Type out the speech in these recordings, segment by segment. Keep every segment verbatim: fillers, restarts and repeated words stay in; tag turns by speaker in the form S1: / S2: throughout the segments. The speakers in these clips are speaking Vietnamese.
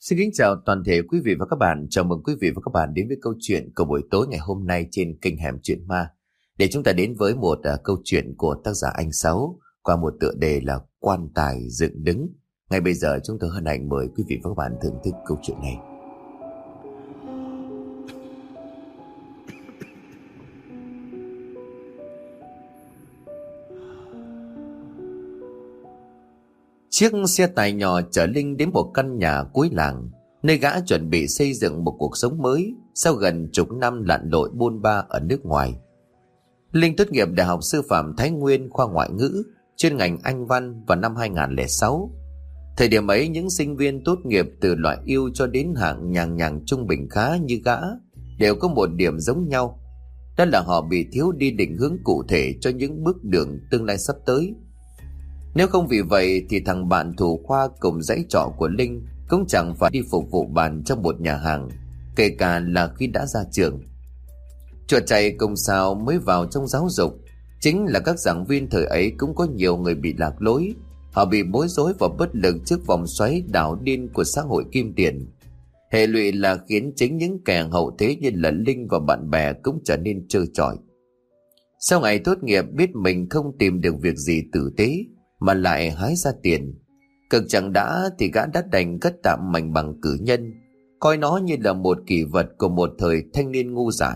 S1: Xin kính chào toàn thể quý vị và các bạn. Chào mừng quý vị và các bạn đến với câu chuyện của buổi tối ngày hôm nay trên kênh Hẻm Chuyện Ma. Để chúng ta đến với một uh, câu chuyện của tác giả Anh Sáu qua một tựa đề là Quan Tài Dựng Đứng. Ngay bây giờ chúng tôi hân hạnh mời quý vị và các bạn thưởng thức câu chuyện này. Chiếc xe tải nhỏ chở Linh đến một căn nhà cuối làng, nơi gã chuẩn bị xây dựng một cuộc sống mới sau gần chục năm lặn lội bôn ba ở nước ngoài. Linh tốt nghiệp Đại học Sư phạm Thái Nguyên khoa Ngoại ngữ, chuyên ngành Anh văn vào năm hai không không sáu. Thời điểm ấy, những sinh viên tốt nghiệp từ loại ưu cho đến hạng nhàng nhàng trung bình khá như gã đều có một điểm giống nhau, đó là họ bị thiếu đi định hướng cụ thể cho những bước đường tương lai sắp tới. Nếu không vì vậy thì thằng bạn thủ khoa cùng dãy trọ của Linh cũng chẳng phải đi phục vụ bàn trong một nhà hàng, kể cả là khi đã ra trường. Chuột chạy cùng sao mới vào trong giáo dục, chính là các giảng viên thời ấy cũng có nhiều người bị lạc lối. Họ bị bối rối và bất lực trước vòng xoáy đảo điên của xã hội kim tiền. Hệ lụy là khiến chính những kẻ hậu thế như là Linh và bạn bè cũng trở nên trơ trọi. Sau ngày tốt nghiệp biết mình không tìm được việc gì tử tế mà lại hái ra tiền, cực chẳng đã thì gã đã đành cất tạm mảnh bằng cử nhân, coi nó như là một kỷ vật của một thời thanh niên ngu dại.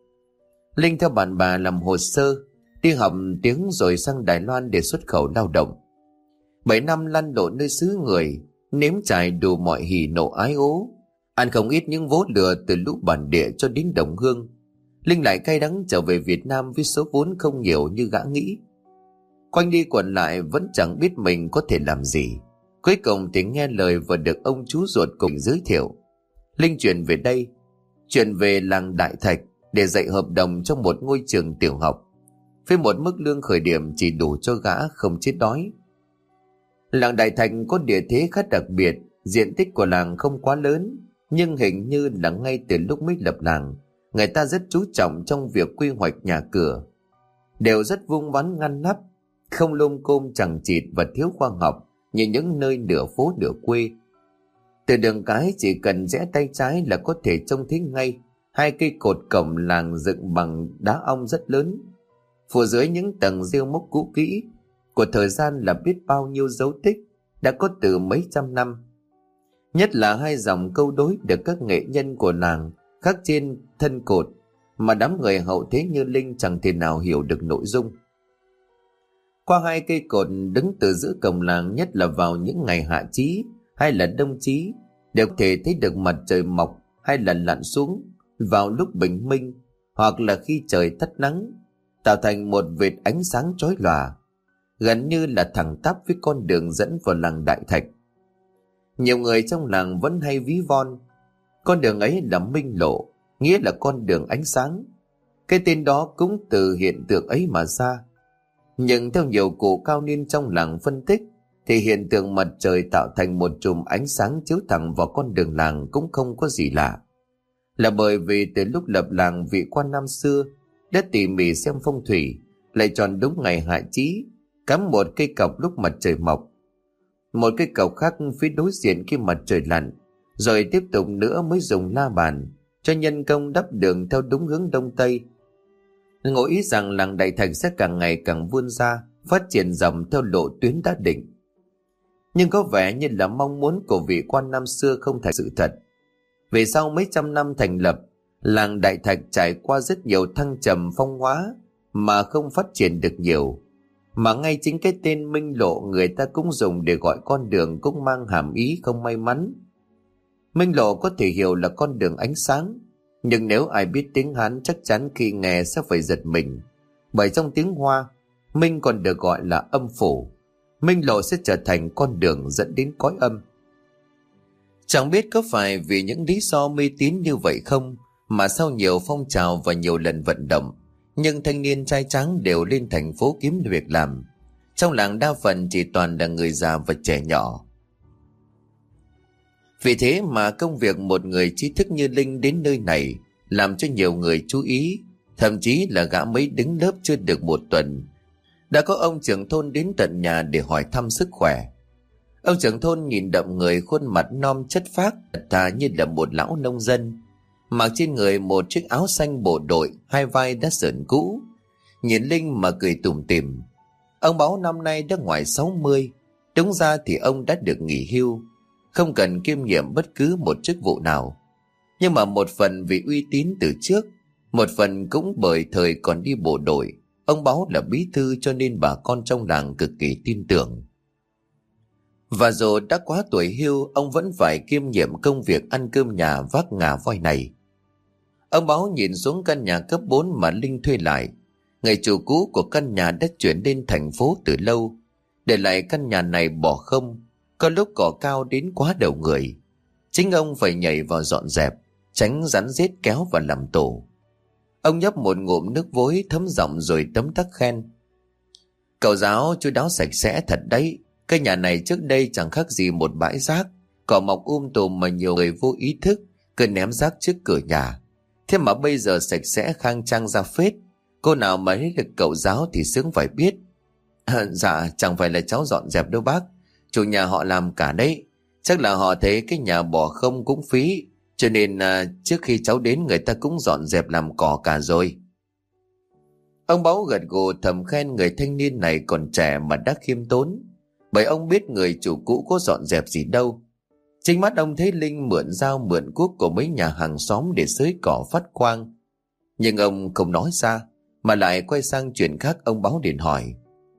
S1: Linh theo bạn bè làm hồ sơ, đi học tiếng rồi sang Đài Loan để xuất khẩu lao động. Bảy năm lăn lộn nơi xứ người, nếm trải đủ mọi hỉ nộ ái ố, ăn không ít những vố lừa từ lũ bản địa cho đến đồng hương. Linh lại cay đắng trở về Việt Nam với số vốn không nhiều như gã nghĩ. Quanh đi quẩn lại vẫn chẳng biết mình có thể làm gì. Cuối cùng thì nghe lời và được ông chú ruột cùng giới thiệu. Linh chuyển về đây, chuyển về làng Đại Thạch để dạy hợp đồng trong một ngôi trường tiểu học, với một mức lương khởi điểm chỉ đủ cho gã không chết đói. Làng Đại Thạch có địa thế khá đặc biệt, diện tích của làng không quá lớn, nhưng hình như là ngay từ lúc mới lập làng, người ta rất chú trọng trong việc quy hoạch nhà cửa, đều rất vuông vắn ngăn nắp, không lôm côm chằng chịt và thiếu khoa học như những nơi nửa phố nửa quê. Từ đường cái chỉ cần rẽ tay trái là có thể trông thấy ngay hai cây cột cổng làng dựng bằng đá ong rất lớn, phủ dưới những tầng rêu mốc cũ kỹ của thời gian là biết bao nhiêu dấu tích đã có từ mấy trăm năm. Nhất là hai dòng câu đối được các nghệ nhân của làng khắc trên thân cột mà đám người hậu thế như Linh chẳng thể nào hiểu được nội dung. Qua hai cây cột đứng từ giữa cổng làng, nhất là vào những ngày hạ chí hay là đông chí, đều có thể thấy được mặt trời mọc hay là lặn xuống vào lúc bình minh hoặc là khi trời tắt nắng, tạo thành một vệt ánh sáng chói lòa, gần như là thẳng tắp với con đường dẫn vào làng Đại Thạch. Nhiều người trong làng vẫn hay ví von con đường ấy là Minh Lộ, nghĩa là con đường ánh sáng. Cái tên đó cũng từ hiện tượng ấy mà ra. Nhưng theo nhiều cụ cao niên trong làng phân tích thì hiện tượng mặt trời tạo thành một chùm ánh sáng chiếu thẳng vào con đường làng cũng không có gì lạ. Là bởi vì từ lúc lập làng, vị quan năm xưa đã tỉ mỉ xem phong thủy, lại chọn đúng ngày hạ chí, cắm một cây cọc lúc mặt trời mọc, một cây cọc khác phía đối diện khi mặt trời lặn, rồi tiếp tục nữa mới dùng la bàn cho nhân công đắp đường theo đúng hướng đông tây. Ngụ ý rằng làng Đại Thạch sẽ càng ngày càng vươn ra, phát triển dòng theo lộ tuyến đã định. Nhưng có vẻ như là mong muốn của vị quan năm xưa không thành sự thật. Về sau mấy trăm năm thành lập, làng Đại Thạch trải qua rất nhiều thăng trầm phong hóa mà không phát triển được nhiều. Mà ngay chính cái tên Minh Lộ người ta cũng dùng để gọi con đường cũng mang hàm ý không may mắn. Minh Lộ có thể hiểu là con đường ánh sáng, nhưng nếu ai biết tiếng Hán chắc chắn khi nghe sẽ phải giật mình, bởi trong tiếng Hoa, Minh còn được gọi là âm phủ. Minh Lộ sẽ trở thành con đường dẫn đến cõi âm. Chẳng biết có phải vì những lý do mê tín như vậy không mà sau nhiều phong trào và nhiều lần vận động, nhưng thanh niên trai tráng đều lên thành phố kiếm việc làm. Trong làng đa phần chỉ toàn là người già và trẻ nhỏ. Vì thế mà công việc một người trí thức như Linh đến nơi này làm cho nhiều người chú ý, thậm chí là gã mới đứng lớp chưa được một tuần đã có ông trưởng thôn đến tận nhà để hỏi thăm sức khỏe. Ông trưởng thôn nhìn đậm người, khuôn mặt non chất phác, thà như là một lão nông dân. Mặc trên người một chiếc áo xanh bộ đội, hai vai đã sờn cũ. Nhìn Linh mà cười tủm tỉm. Ông Báo năm nay đã ngoài sáu mươi. Đúng ra thì ông đã được nghỉ hưu, không cần kiêm nhiệm bất cứ một chức vụ nào. Nhưng mà một phần vì uy tín từ trước, một phần cũng bởi thời còn đi bộ đội, ông Báo là bí thư cho nên bà con trong làng cực kỳ tin tưởng. Và dù đã quá tuổi hưu, ông vẫn phải kiêm nhiệm công việc ăn cơm nhà vác ngà voi này. Ông Báo nhìn xuống căn nhà cấp bốn mà Linh thuê lại. Người chủ cũ của căn nhà đã chuyển lên thành phố từ lâu, để lại căn nhà này bỏ không, có lúc cỏ cao đến quá đầu người. Chính ông phải nhảy vào dọn dẹp, tránh rắn rết kéo và làm tổ. Ông nhấp một ngụm nước vối thấm giọng rồi tấm tắc khen: "Cậu Giáo chu đáo sạch sẽ thật đấy. Cái nhà này trước đây chẳng khác gì một bãi rác, cỏ mọc um tùm mà nhiều người vô ý thức cứ ném rác trước cửa nhà. Thế mà bây giờ sạch sẽ khang trang ra phết. Cô nào mà thấy được cậu Giáo thì sướng phải biết." À, dạ chẳng phải là cháu dọn dẹp đâu bác, chủ nhà họ làm cả đấy. Chắc là họ thấy cái nhà bỏ không cũng phí, cho nên à, trước khi cháu đến người ta cũng dọn dẹp làm cỏ cả rồi. Ông Báo gật gù thầm khen người thanh niên này còn trẻ mà đã khiêm tốn, bởi ông biết người chủ cũ có dọn dẹp gì đâu. Chính mắt ông thấy Linh mượn dao mượn cuốc của mấy nhà hàng xóm để xới cỏ phát quang. Nhưng ông không nói ra, mà lại quay sang chuyện khác. Ông Báo điện hỏi: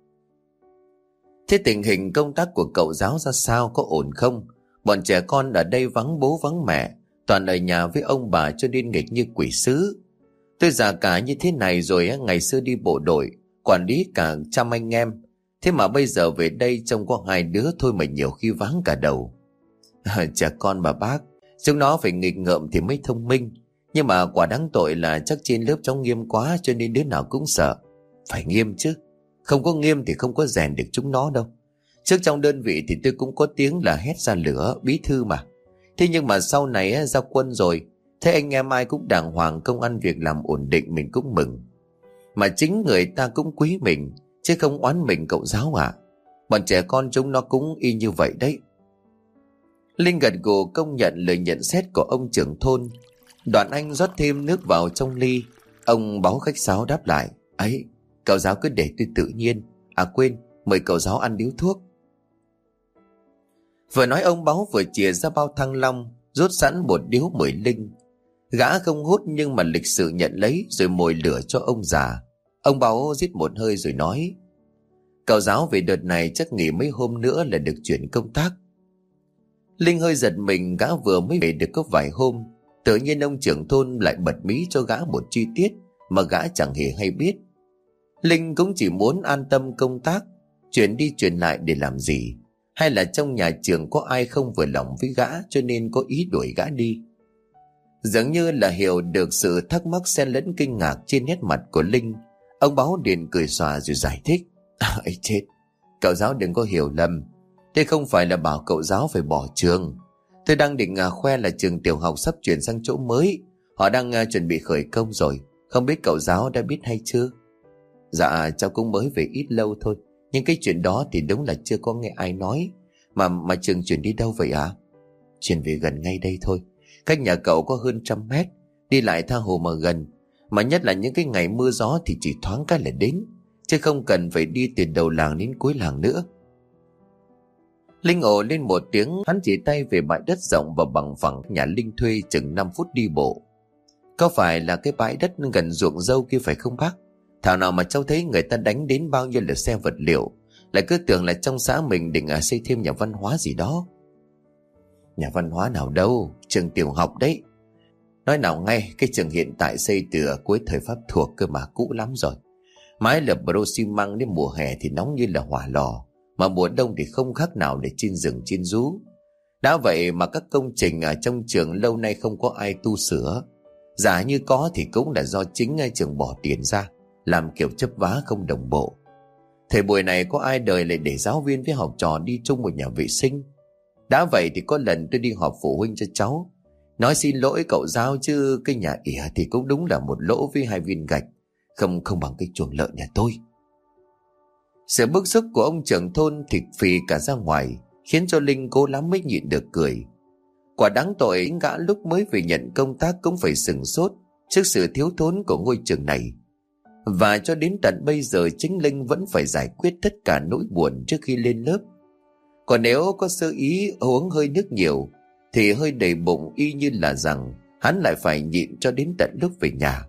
S1: "Thế tình hình công tác của cậu Giáo ra sao, có ổn không? Bọn trẻ con ở đây vắng bố vắng mẹ, toàn ở nhà với ông bà cho nên nghịch như quỷ sứ. Tôi già cả như thế này rồi, ngày xưa đi bộ đội, quản lý cả trăm anh em. Thế mà bây giờ về đây trông có hai đứa thôi mà nhiều khi váng cả đầu." "Trẻ con mà bác, chúng nó phải nghịch ngợm thì mới thông minh. Nhưng mà quả đáng tội là chắc trên lớp cháu nghiêm quá cho nên đứa nào cũng sợ." "Phải nghiêm chứ, không có nghiêm thì không có rèn được chúng nó đâu. Trước trong đơn vị thì tôi cũng có tiếng là hét ra lửa, bí thư mà. Thế nhưng mà sau này ra quân rồi, thấy anh em ai cũng đàng hoàng, công ăn việc làm ổn định, mình cũng mừng. Mà chính người ta cũng quý mình, chứ không oán mình cậu Giáo ạ. Bọn trẻ con chúng nó cũng y như vậy đấy." Linh gật gù công nhận lời nhận xét của ông trưởng thôn. Đoạn anh rót thêm nước vào trong ly. Ông Báo khách sáo đáp lại: "Ấy, cậu Giáo cứ để tôi tự nhiên. À quên, mời cậu Giáo ăn điếu thuốc." Vừa nói ông Báo vừa chìa ra bao thăng long, rút sẵn một điếu mời Linh. Gã không hút nhưng mà lịch sự nhận lấy rồi mồi lửa cho ông già. Ông Báo rít một hơi rồi nói: "Cậu Giáo về đợt này chắc nghỉ mấy hôm nữa là được chuyển công tác." Linh hơi giật mình, gã vừa mới về được có vài hôm, tự nhiên ông trưởng thôn lại bật mí cho gã một chi tiết mà gã chẳng hề hay biết. Linh cũng chỉ muốn an tâm công tác, chuyển đi chuyển lại để làm gì? Hay là trong nhà trường có ai không vừa lòng với gã cho nên có ý đuổi gã đi? Dường như là hiểu được sự thắc mắc xen lẫn kinh ngạc trên nét mặt của Linh, ông Báo liền cười xòa rồi giải thích: "Ấy chết, cậu Giáo đừng có hiểu lầm. Thế không phải là bảo cậu Giáo phải bỏ trường. Tôi đang định à, khoe là trường tiểu học sắp chuyển sang chỗ mới. Họ đang à, chuẩn bị khởi công rồi. Không biết cậu Giáo đã biết hay chưa?" "Dạ cháu cũng mới về ít lâu thôi, nhưng cái chuyện đó thì đúng là chưa có nghe ai nói. Mà mà trường chuyển đi đâu vậy ạ?" À? "Chuyển về gần ngay đây thôi. Cách nhà cậu có hơn trăm mét, đi lại tha hồ mà gần. Mà nhất là những cái ngày mưa gió thì chỉ thoáng cái là đến, chứ không cần phải đi từ đầu làng đến cuối làng nữa." Linh ồ lên một tiếng, hắn chỉ tay về bãi đất rộng và bằng phẳng nhà Linh thuê chừng năm phút đi bộ. "Có phải là cái bãi đất gần ruộng dâu kia phải không bác? Thảo nào mà cháu thấy người ta đánh đến bao nhiêu là xe vật liệu, lại cứ tưởng là trong xã mình định à, xây thêm nhà văn hóa gì đó." "Nhà văn hóa nào đâu, trường tiểu học đấy. Nói nào ngay, cái trường hiện tại xây từ cuối thời Pháp thuộc cơ mà, cũ lắm rồi. Mái lợp bro xi măng, đến mùa hè thì nóng như là hỏa lò, mà mùa đông thì không khác nào để trên rừng trên rú. Đã vậy mà các công trình ở trong trường lâu nay không có ai tu sửa. Giả như có thì cũng là do chính trường bỏ tiền ra, làm kiểu chấp vá không đồng bộ. Thời buổi này có ai đời lại để giáo viên với học trò đi chung một nhà vệ sinh. Đã vậy thì có lần tôi đi họp phụ huynh cho cháu, nói xin lỗi cậu Giáo chứ cái nhà ỉa thì cũng đúng là một lỗ với hai viên gạch, không không bằng cái chuồng lợn nhà tôi." Sự bức xúc của ông trưởng thôn thịt phì cả ra ngoài khiến cho Linh cố lắm mới nhịn được cười. Quả đáng tội, gã lúc mới về nhận công tác cũng phải sửng sốt trước sự thiếu thốn của ngôi trường này. Và cho đến tận bây giờ chính Linh vẫn phải giải quyết tất cả nỗi buồn trước khi lên lớp. Còn nếu có sơ ý uống hơi nước nhiều thì hơi đầy bụng, y như là rằng hắn lại phải nhịn cho đến tận lúc về nhà.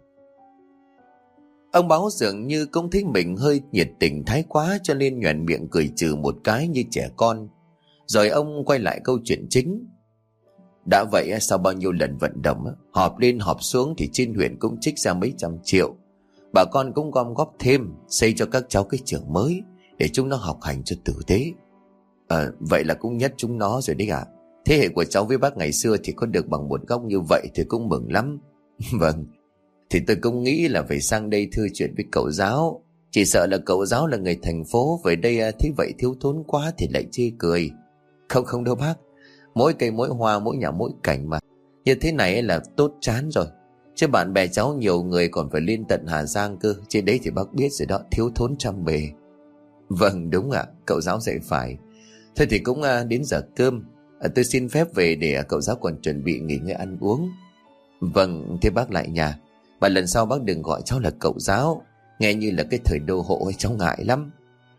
S1: Ông Báo dường như cũng thấy mình hơi nhiệt tình thái quá, cho nên nhoẻn miệng cười trừ một cái như trẻ con. Rồi ông quay lại câu chuyện chính. Đã vậy sau bao nhiêu lần vận động, họp lên họp xuống thì trên huyện cũng trích ra mấy trăm triệu. Bà con cũng gom góp thêm, xây cho các cháu cái trường mới để chúng nó học hành cho tử tế. À, vậy là cũng nhất chúng nó rồi đấy ạ. À. Thế hệ của cháu với bác ngày xưa thì có được bằng một góc như vậy thì cũng mừng lắm. Vâng, thì tôi cũng nghĩ là phải sang đây thưa chuyện với cậu giáo. Chỉ sợ là cậu giáo là người thành phố, về đây thấy vậy thiếu thốn quá thì lại chê cười. Không không đâu bác, mỗi cây mỗi hoa, mỗi nhà mỗi cảnh mà. Như thế này là tốt chán rồi. Chứ bạn bè cháu nhiều người còn phải lên tận Hà Giang cơ. Trên đấy thì bác biết rồi đó, thiếu thốn trăm bề. Vâng đúng ạ, à, cậu giáo dạy phải. Thôi thì cũng à, đến giờ cơm. à, Tôi xin phép về để cậu giáo còn chuẩn bị nghỉ ngơi ăn uống. Vâng, thế bác lại nhà. Và lần sau bác đừng gọi cháu là cậu giáo, nghe như là cái thời đô hộ ấy, cháu ngại lắm.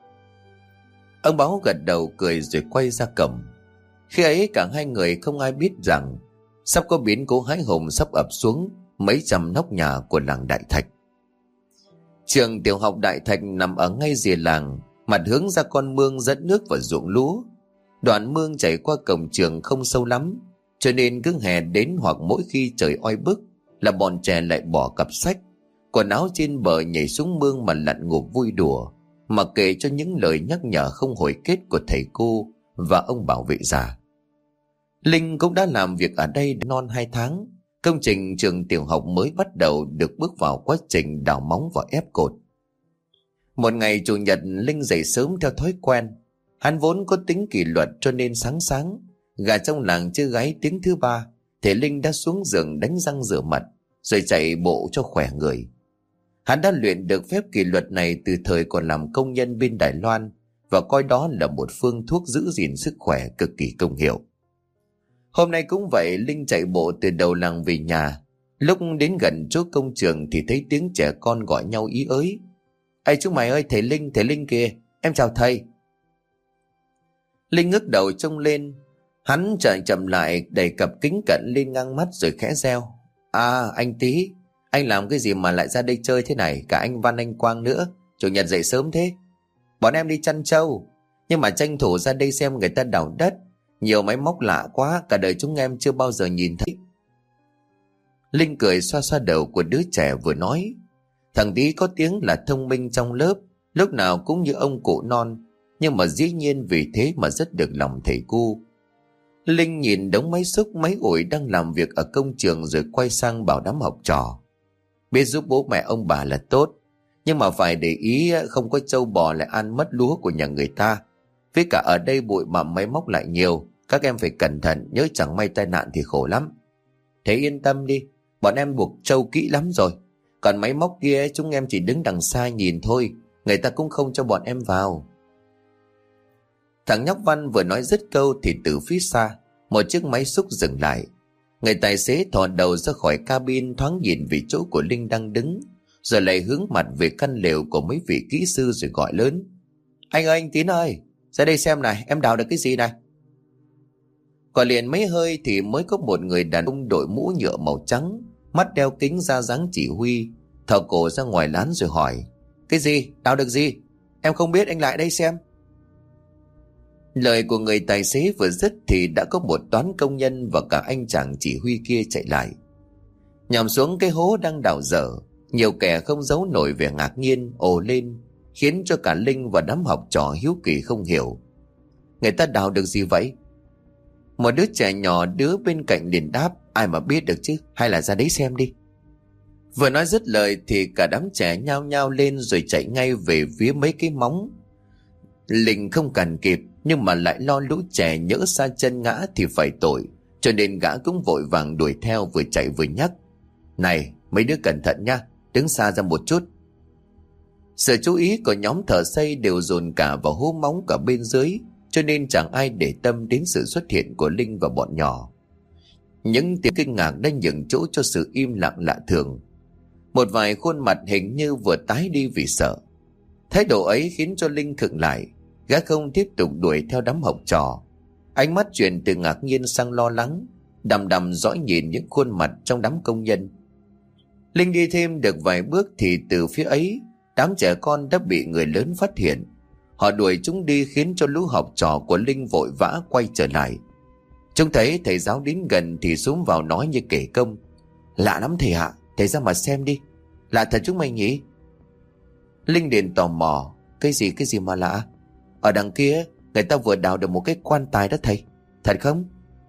S1: Ông Báo gật đầu cười rồi quay ra cổng. Khi ấy cả hai người không ai biết rằng sắp có biến cố hãi hùng sắp ập xuống mấy trăm nóc nhà của làng Đại Thạch. Trường tiểu học Đại Thạch nằm ở ngay rìa làng, mặt hướng ra con mương dẫn nước vào ruộng lúa. Đoạn mương chảy qua cổng trường không sâu lắm, cho nên cứ hè đến hoặc mỗi khi trời oi bức là bọn trẻ lại bỏ cặp sách, quần áo trên bờ nhảy xuống mương mà lặn ngụp vui đùa, mặc kệ cho những lời nhắc nhở không hồi kết của thầy cô và ông bảo vệ già. Linh cũng đã làm việc ở đây non hai tháng. Công trình trường tiểu học mới bắt đầu được bước vào quá trình đào móng và ép cột. Một ngày chủ nhật, Linh dậy sớm theo thói quen. Hắn vốn có tính kỷ luật cho nên sáng sáng gà trong làng chưa gáy tiếng thứ ba thì Linh đã xuống giường đánh răng rửa mặt rồi chạy bộ cho khỏe người. Hắn đã luyện được phép kỷ luật này từ thời còn làm công nhân bên Đài Loan và coi đó là một phương thuốc giữ gìn sức khỏe cực kỳ công hiệu. Hôm nay cũng vậy, Linh chạy bộ từ đầu làng về nhà. Lúc đến gần chỗ công trường thì thấy tiếng trẻ con gọi nhau ý ới. Ê chúng mày ơi, thầy Linh, thầy Linh kìa, em chào thầy. Linh ngước đầu trông lên. Hắn chạy chậm lại, đẩy cặp kính cận lên ngang mắt rồi khẽ reo. À anh Tí, anh làm cái gì mà lại ra đây chơi thế này? Cả anh Văn, anh Quang nữa. Chủ nhật dậy sớm thế. Bọn em đi chăn trâu, nhưng mà tranh thủ ra đây xem người ta đào đất. Nhiều máy móc lạ quá, cả đời chúng em chưa bao giờ nhìn thấy. Linh cười xoa xoa đầu của đứa trẻ vừa nói. Thằng Tí có tiếng là thông minh trong lớp, lúc nào cũng như ông cụ non, nhưng mà dĩ nhiên vì thế mà rất được lòng thầy cô. Linh nhìn đống máy xúc máy ủi đang làm việc ở công trường rồi quay sang bảo đám học trò. Biết giúp bố mẹ ông bà là tốt, nhưng mà phải để ý không có trâu bò lại ăn mất lúa của nhà người ta. Với cả ở đây bụi bặm máy móc lại nhiều, các em phải cẩn thận, nhớ chẳng may tai nạn thì khổ lắm. Thế yên tâm đi, bọn em buộc trâu kỹ lắm rồi. Còn máy móc kia chúng em chỉ đứng đằng xa nhìn thôi, người ta cũng không cho bọn em vào. Thằng nhóc Văn vừa nói dứt câu thì từ phía xa một chiếc máy xúc dừng lại. Người tài xế thò đầu ra khỏi cabin thoáng nhìn về chỗ của Linh đang đứng, rồi lại hướng mặt về căn lều của mấy vị kỹ sư rồi gọi lớn. Anh ơi, anh Tín ơi, ra đây xem này, em đào được cái gì này. Còn liền mấy hơi thì mới có một người đàn ông đội mũ nhựa màu trắng, mắt đeo kính ra dáng chỉ huy, thò cổ ra ngoài lán rồi hỏi. Cái gì? Đào được gì? Em không biết, anh lại đây xem. Lời của người tài xế vừa dứt thì đã có một toán công nhân và cả anh chàng chỉ huy kia chạy lại. Nhòm xuống cái hố đang đào dở, nhiều kẻ không giấu nổi vẻ ngạc nhiên ồ lên, khiến cho cả Linh và đám học trò hiếu kỳ không hiểu. Người ta đào được gì vậy? Một đứa trẻ nhỏ đứa bên cạnh liền đáp. Ai mà biết được chứ, hay là ra đấy xem đi. Vừa nói dứt lời thì cả đám trẻ nhao nhao lên rồi chạy ngay về phía mấy cái móng. Linh không cần kịp, nhưng mà lại lo lũ trẻ nhỡ xa chân ngã thì phải tội, cho nên gã cũng vội vàng đuổi theo, vừa chạy vừa nhắc. Này mấy đứa cẩn thận nha, đứng xa ra một chút. Sự chú ý của nhóm thợ xây đều dồn cả vào hố móng cả bên dưới, cho nên chẳng ai để tâm đến sự xuất hiện của Linh và bọn nhỏ. Những tiếng kinh ngạc đã nhường chỗ cho sự im lặng lạ thường. Một vài khuôn mặt hình như vừa tái đi vì sợ. Thái độ ấy khiến cho Linh khựng lại. Gã không tiếp tục đuổi theo đám học trò. Ánh mắt chuyển từ ngạc nhiên sang lo lắng, đăm đăm dõi nhìn những khuôn mặt trong đám công nhân. Linh đi thêm được vài bước thì từ phía ấy, đám trẻ con đã bị người lớn phát hiện. Họ đuổi chúng đi khiến cho lũ học trò của Linh vội vã quay trở lại. Chúng thấy thầy giáo đến gần thì xúm vào nói như kể công. Lạ lắm thầy ạ, thầy ra mà xem đi. Lạ thật chúng mày nhỉ? Linh liền tò mò. Cái gì cái gì mà lạ? Ở đằng kia người ta vừa đào được một cái quan tài đó thầy. Thật không?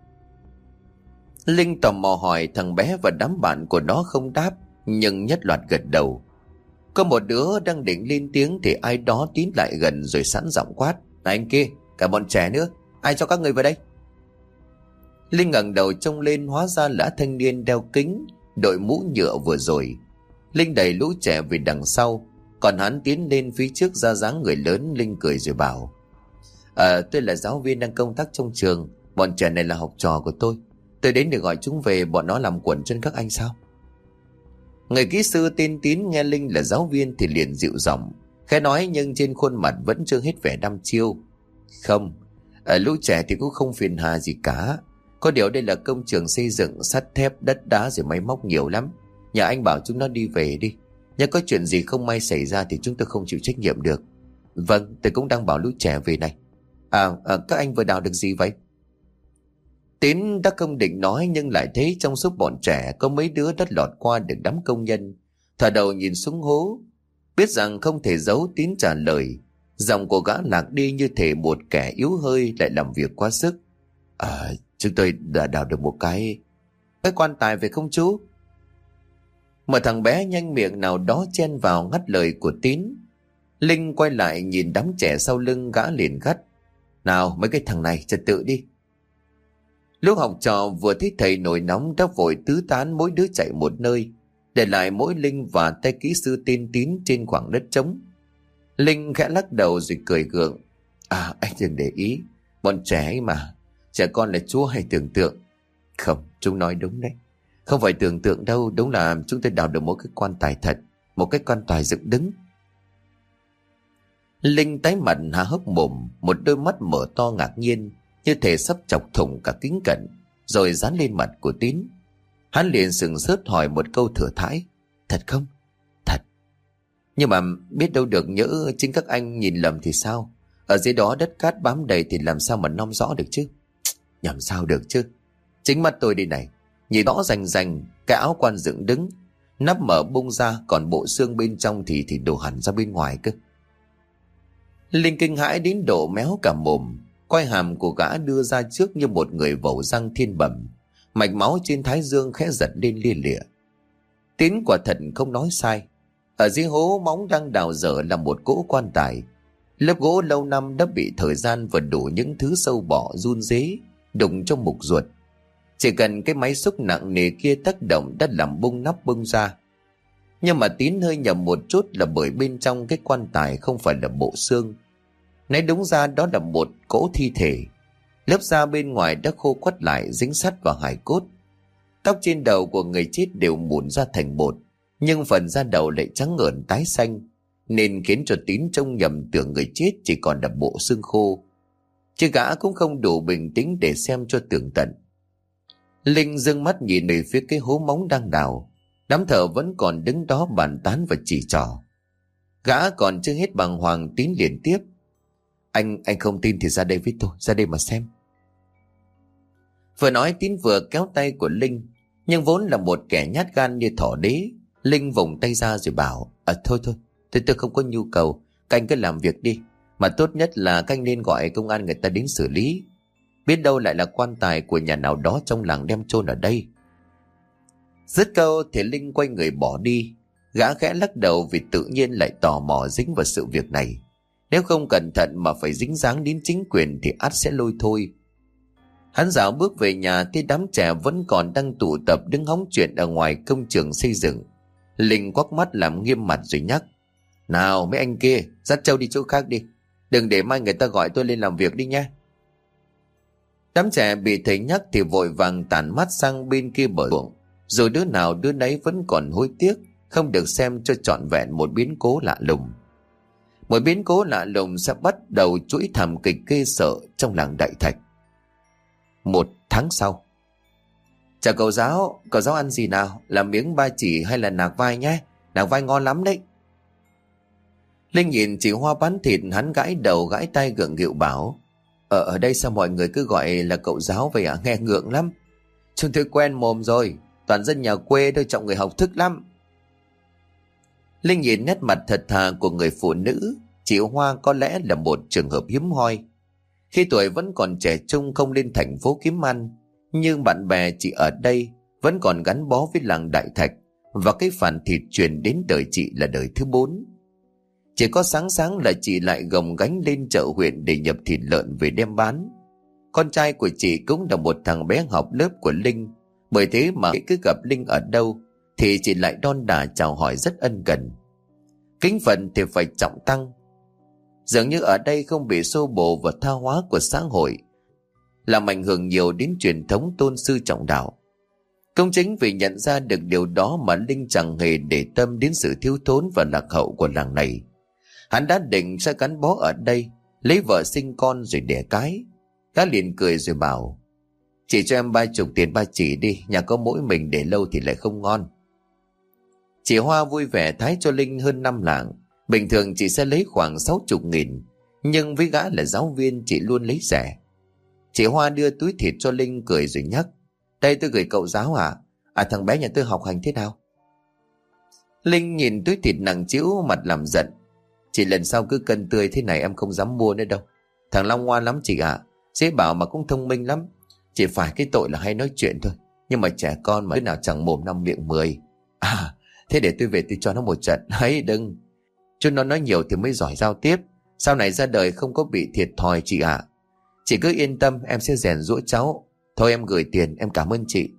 S1: Linh tò mò hỏi, thằng bé và đám bạn của nó không đáp, nhưng nhất loạt gật đầu. Có một đứa đang định lên tiếng thì ai đó tiến lại gần rồi sẵn giọng quát. Này anh kia, cả bọn trẻ nữa, ai cho các người vào đây? Linh ngẩng đầu trông lên, hóa ra là thanh niên đeo kính, đội mũ nhựa vừa rồi. Linh đẩy lũ trẻ về đằng sau, còn hắn tiến lên phía trước ra dáng người lớn. Linh cười rồi bảo: À, tôi là giáo viên đang công tác trong trường. Bọn trẻ này là học trò của tôi. Tôi đến để gọi chúng về, bọn nó làm quẩn chân các anh sao? Người kỹ sư tên Tín nghe Linh là giáo viên thì liền dịu giọng, khẽ nói nhưng trên khuôn mặt vẫn chưa hết vẻ đăm chiêu. Không, ở lũ trẻ thì cũng không phiền hà gì cả. Có điều đây là công trường xây dựng, sắt thép, đất đá rồi máy móc nhiều lắm. Nhà anh bảo chúng nó đi về đi. Nếu có chuyện gì không may xảy ra thì chúng tôi không chịu trách nhiệm được. Vâng, tôi cũng đang bảo lũ trẻ về này. À, à các anh vừa đào được gì vậy? Tín đã không định nói nhưng lại thấy trong số bọn trẻ có mấy đứa đã lọt qua được đám công nhân. Thở đầu nhìn xuống hố. Biết rằng không thể giấu, Tín trả lời. Giọng của gã lạc đi như thể một kẻ yếu hơi lại làm việc quá sức. À, chúng tôi đã đào được một cái Cái quan tài phải không chú? Một thằng bé nhanh miệng nào đó chen vào ngắt lời của Tín. Linh quay lại nhìn đám trẻ sau lưng gã liền gắt: Nào mấy cái thằng này trật tự đi. Lúc học trò vừa thấy thầy nổi nóng đã vội tứ tán, mỗi đứa chạy một nơi, để lại mỗi Linh và tay kỹ sư tên Tín trên khoảng đất trống. Linh khẽ lắc đầu rồi cười gượng: À anh đừng để ý, bọn trẻ ấy mà, trẻ con là chúa hay tưởng tượng. Không, chúng nói đúng đấy, không phải tưởng tượng đâu, đúng là chúng tôi đào được một cái quan tài thật, một cái quan tài dựng đứng. Linh tái mặt há hốc mồm, một đôi mắt mở to ngạc nhiên, như thể sắp chọc thủng cả kính cận, rồi dán lên mặt của Tín. Hắn liền sừng sốt hỏi một câu thừa thãi: Thật không? Thật. Nhưng mà biết đâu được, nhỡ chính các anh nhìn lầm thì sao? Ở dưới đó đất cát bám đầy thì làm sao mà nom rõ được chứ? Nhằm sao được chứ? Chính mắt tôi đi này, nhìn rõ rành rành cái áo quan dựng đứng, nắp mở bung ra, còn bộ xương bên trong thì thì đổ hẳn ra bên ngoài cơ. Linh kinh hãi đến độ méo cả mồm. Quai hàm của gã đưa ra trước như một người vẩu răng thiên bẩm, mạch máu trên thái dương khẽ giật lên lia lịa. Tín quả thật không nói sai. Ở dưới hố móng đang đào dở là một cỗ quan tài. Lớp gỗ lâu năm đã bị thời gian và đủ những thứ sâu bọ run rế đụng trong mục ruột. Chỉ cần cái máy xúc nặng nề kia tác động đã làm bung nắp bung ra. Nhưng mà Tín hơi nhầm một chút là bởi bên trong cái quan tài không phải là bộ xương. Nói đúng ra đó là một cỗ thi thể. Lớp da bên ngoài đã khô quắt lại, dính sắt vào hài cốt. Tóc trên đầu của người chết đều mụn ra thành bột, nhưng phần da đầu lại trắng ngợn tái xanh, nên khiến cho Tín trông nhầm tưởng người chết chỉ còn là bộ xương khô. Chứ gã cũng không đủ bình tĩnh để xem cho tường tận. Linh giương mắt nhìn về phía cái hố móng đang đào. Đám thợ vẫn còn đứng đó bàn tán và chỉ trỏ. Gã còn chưa hết bàng hoàng, Tín liền tiếp: Anh anh không tin thì ra đây với tôi, ra đây mà xem. Vừa nói Tín vừa kéo tay của Linh, nhưng vốn là một kẻ nhát gan như thỏ đế. Linh vùng tay ra rồi bảo: À thôi thôi, tôi tôi không có nhu cầu, các anh cứ làm việc đi. Mà tốt nhất là các anh nên gọi công an người ta đến xử lý. Biết đâu lại là quan tài của nhà nào đó trong làng đem chôn ở đây. Dứt câu thì Linh quay người bỏ đi. Gã khẽ lắc đầu vì tự nhiên lại tò mò dính vào sự việc này. Nếu không cẩn thận mà phải dính dáng đến chính quyền thì ắt sẽ lôi thôi. Hắn dạo bước về nhà thì đám trẻ vẫn còn đang tụ tập đứng hóng chuyện ở ngoài công trường xây dựng. Linh quắc mắt làm nghiêm mặt rồi nhắc: Nào mấy anh kia, dắt Châu đi chỗ khác đi. Đừng để mai người ta gọi tôi lên làm việc đi nha. Đám trẻ bị thầy nhắc thì vội vàng tản mắt sang bên kia bờ ruộng, rồi đứa nào đứa nấy vẫn còn hối tiếc không được xem cho trọn vẹn một biến cố lạ lùng. Một biến cố lạ lùng sẽ bắt đầu chuỗi thảm kịch ghê sợ trong làng Đại Thạch. Một tháng sau. Chào cậu giáo, cậu giáo ăn gì nào? Là miếng ba chỉ hay là nạc vai nhé? Nạc vai ngon lắm đấy. Linh nhìn chị Hoa bán thịt, hắn gãi đầu gãi tay gượng gịu bảo: Ở ở đây sao mọi người cứ gọi là cậu giáo vậy à? Nghe ngượng lắm. Chúng tôi quen mồm rồi, toàn dân nhà quê tôi trọng người học thức lắm. Linh nhìn nét mặt thật thà của người phụ nữ, chị Hoa có lẽ là một trường hợp hiếm hoi. Khi tuổi vẫn còn trẻ trung không lên thành phố kiếm ăn, nhưng bạn bè chị ở đây vẫn còn gắn bó với làng Đại Thạch, và cái phản thịt truyền đến đời chị là đời thứ bốn. Chỉ có sáng sáng là chị lại gồng gánh lên chợ huyện để nhập thịt lợn về đem bán. Con trai của chị cũng là một thằng bé học lớp của Linh, bởi thế mà cứ gặp Linh ở đâu thì chị lại đon đả chào hỏi rất ân cần. Kính phận thì phải trọng tăng. Dường như ở đây không bị xô bồ và tha hóa của xã hội, làm ảnh hưởng nhiều đến truyền thống tôn sư trọng đạo. Công chính vì nhận ra được điều đó mà Linh chẳng hề để tâm đến sự thiếu thốn và lạc hậu của làng này. Hắn đã định sẽ gắn bó ở đây, lấy vợ sinh con rồi đẻ cái. Gã liền cười rồi bảo: Chị cho em ba chục tiền ba chỉ đi, nhà có mỗi mình để lâu thì lại không ngon. Chị Hoa vui vẻ thái cho Linh hơn năm lạng. Bình thường chị sẽ lấy khoảng sáu chục nghìn, nhưng với gã là giáo viên chị luôn lấy rẻ. Chị Hoa đưa túi thịt cho Linh cười rồi nhắc: Đây tôi gửi cậu giáo à? À thằng bé nhà tôi học hành thế nào? Linh nhìn túi thịt nặng trĩu mặt làm giận: Chị lần sau cứ cân tươi thế này em không dám mua nữa đâu. Thằng Long ngoan lắm chị ạ, à. Dễ bảo mà cũng thông minh lắm. Chỉ phải cái tội là hay nói chuyện thôi. Nhưng mà trẻ con mà đứa nào chẳng mồm năm miệng mười. À thế để tôi về tôi cho nó một trận. Ấy đừng, chứ nó nói nhiều thì mới giỏi giao tiếp. Sau này ra đời không có bị thiệt thòi chị ạ. À. Chị cứ yên tâm, em sẽ rèn giũa cháu. Thôi em gửi tiền, em cảm ơn chị.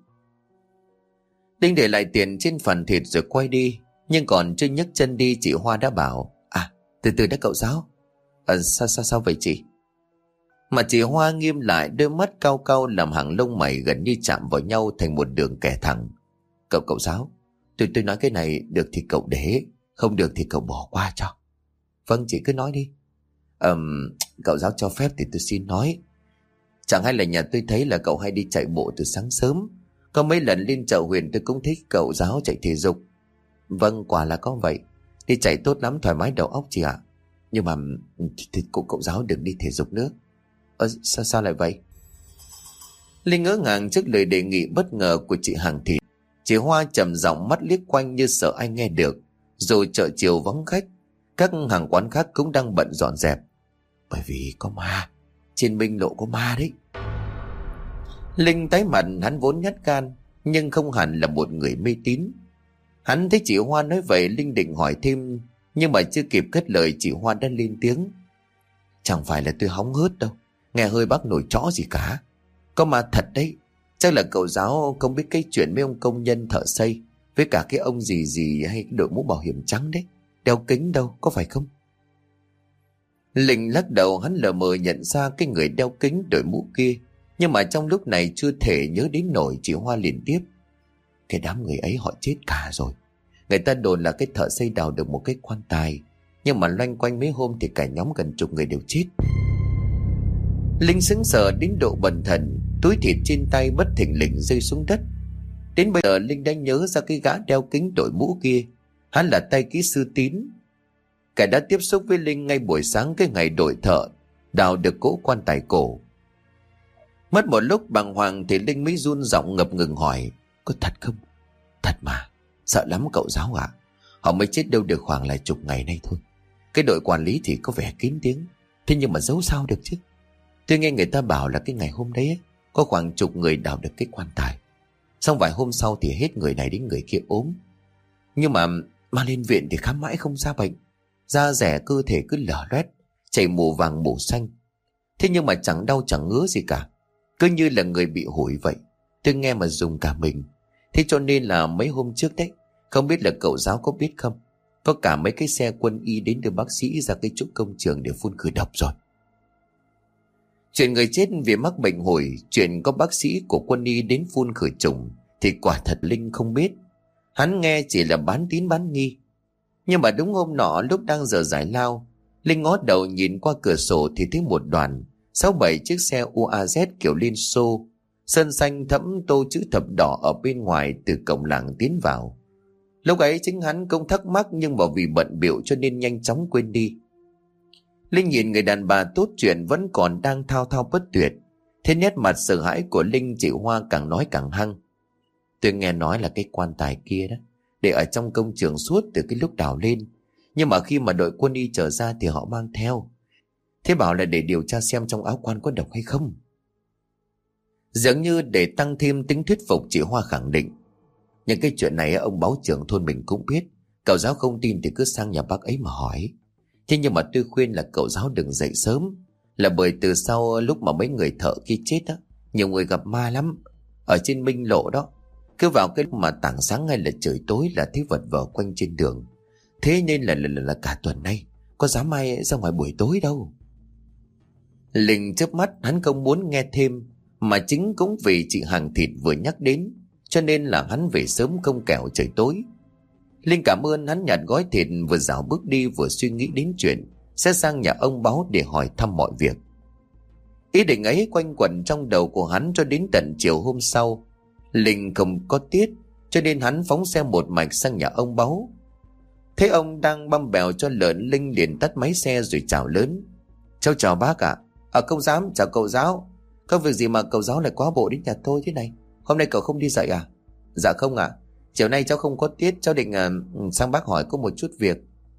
S1: Linh để lại tiền trên phần thịt rồi quay đi. Nhưng còn chưa nhấc chân đi, chị Hoa đã bảo: À từ từ đã cậu giáo. À, sao sao sao vậy chị? Mà chị Hoa nghiêm lại, đôi mắt cau cau làm hàng lông mày gần như chạm vào nhau thành một đường kẻ thẳng. Cậu cậu giáo, tôi tôi nói cái này được thì cậu để, không được thì cậu bỏ qua cho. Vâng chị cứ nói đi. Ờm, cậu giáo cho phép thì tôi xin nói. Chẳng hay là nhà tôi thấy là cậu hay đi chạy bộ từ sáng sớm. Có mấy lần lên chợ huyện tôi cũng thích cậu giáo chạy thể dục. Vâng quả là có vậy. Đi chạy tốt lắm, thoải mái đầu óc chị ạ. Nhưng mà thì, thì cậu, cậu giáo đừng đi thể dục nữa. Ờ sao sao lại vậy? Linh ngỡ ngàng trước lời đề nghị bất ngờ của chị hàng thịt. Chị Hoa trầm giọng mắt liếc quanh như sợ ai nghe được. Rồi chợ chiều vắng khách, các hàng quán khác cũng đang bận dọn dẹp. Bởi vì có ma, trên Minh Lộ có ma đấy. Linh tái mặt, hắn vốn nhát gan nhưng không hẳn là một người mê tín. Hắn thấy chị Hoa nói vậy, Linh định hỏi thêm, nhưng mà chưa kịp cất lời chị Hoa đã lên tiếng: Chẳng phải là tôi hóng hớt đâu, nghe hơi bác nổi chó gì cả. Có ma thật đấy. Chắc là cậu giáo không biết cái chuyện mấy ông công nhân thợ xây, với cả cái ông gì gì hay đội mũ bảo hiểm trắng đấy, đeo kính đâu, có phải không? Linh lắc đầu, hắn lờ mờ nhận ra cái người đeo kính đội mũ kia, nhưng mà trong lúc này chưa thể nhớ đến nổi. Chị Hoa liền tiếp: Cái đám người ấy họ chết cả rồi. Người ta đồn là cái thợ xây đào được một cái quan tài, nhưng mà loanh quanh mấy hôm thì cả nhóm gần chục người đều chết. Linh sững sờ đến độ bần thần, túi thịt trên tay bất thình lình rơi xuống đất. Đến bây giờ Linh đã nhớ ra cái gã đeo kính đội mũ kia, hắn là tay kỹ sư Tín. Kẻ đã tiếp xúc với Linh ngay buổi sáng cái ngày đội thợ đào được cỗ quan tài cổ. Mất một lúc bàng hoàng thì Linh mới run giọng ngập ngừng hỏi: Có thật không? Thật mà, sợ lắm cậu giáo ạ. À. Họ mới chết đâu được khoảng là chục ngày nay thôi. Cái đội quản lý thì có vẻ kín tiếng, thế nhưng mà giấu sao được chứ. Tôi nghe người ta bảo là cái ngày hôm đấy ấy, có khoảng chục người đào được cái quan tài. Xong vài hôm sau thì hết người này đến người kia ốm. Nhưng mà mang lên viện thì khám mãi không ra bệnh. Da rẻ cơ thể cứ lở loét, chảy mù vàng mù xanh. Thế nhưng mà chẳng đau chẳng ngứa gì cả, cứ như là người bị hủi vậy. Tôi nghe mà dùng cả mình. Thế cho nên là mấy hôm trước đấy, không biết là cậu giáo có biết không, có cả mấy cái xe quân y đến đưa bác sĩ ra cái chỗ công trường để phun khử độc rồi. Chuyện người chết vì mắc bệnh hủi, chuyện có bác sĩ của quân y đến phun khử trùng thì quả thật Linh không biết. Hắn nghe chỉ là bán tín bán nghi. Nhưng mà đúng hôm nọ lúc đang giờ giải lao, Linh ngó đầu nhìn qua cửa sổ thì thấy một đoàn sáu bảy chiếc xe u a zét kiểu Liên Xô, sơn xanh thẫm tô chữ thập đỏ ở bên ngoài từ cổng làng tiến vào. Lúc ấy chính hắn cũng thắc mắc, nhưng mà vì bận bịu cho nên nhanh chóng quên đi. Linh nhìn người đàn bà tốt chuyện vẫn còn đang thao thao bất tuyệt, thế nét mặt sợ hãi của Linh chị Hoa càng nói càng hăng. Tôi nghe nói là cái quan tài kia đó để ở trong công trường suốt từ cái lúc đào lên, nhưng mà khi mà đội quân y trở ra thì họ mang theo. Thế bảo là để điều tra xem trong áo quan có độc hay không. Dường như để tăng thêm tính thuyết phục, chị Hoa khẳng định: những cái chuyện này ông báo trưởng thôn mình cũng biết. Cậu giáo không tin thì cứ sang nhà bác ấy mà hỏi. Thế nhưng mà tôi khuyên là cậu giáo đừng dậy sớm, là bởi từ sau lúc mà mấy người thợ kia chết á, nhiều người gặp ma lắm. Ở trên Minh Lộ đó, cứ vào cái lúc mà tảng sáng hay là trời tối là thấy vật vờ quanh trên đường. Thế nên là, là, là, là cả tuần nay có dám ai ra ngoài buổi tối đâu. Linh chớp mắt, hắn không muốn nghe thêm, mà chính cũng vì chị hàng thịt vừa nhắc đến cho nên là hắn về sớm không kẻo trời tối. Linh cảm ơn, hắn nhặt gói thịt vừa dạo bước đi vừa suy nghĩ đến chuyện sẽ sang nhà ông báo để hỏi thăm mọi việc. Ý định ấy quanh quẩn trong đầu của hắn cho đến tận chiều hôm sau. Linh không có tiết cho nên hắn phóng xe một mạch sang nhà ông báo. Thấy ông đang băm bèo cho lợn, Linh liền tắt máy xe rồi chào lớn: Cháu chào bác ạ. À, không dám chào cậu giáo. Không việc gì mà cậu giáo lại quá bộ đến nhà tôi thế này. Hôm nay cậu không đi dạy à? Dạ không ạ. À. Chiều nay cháu không có tiết, cháu định uh, sang bác hỏi có một chút việc.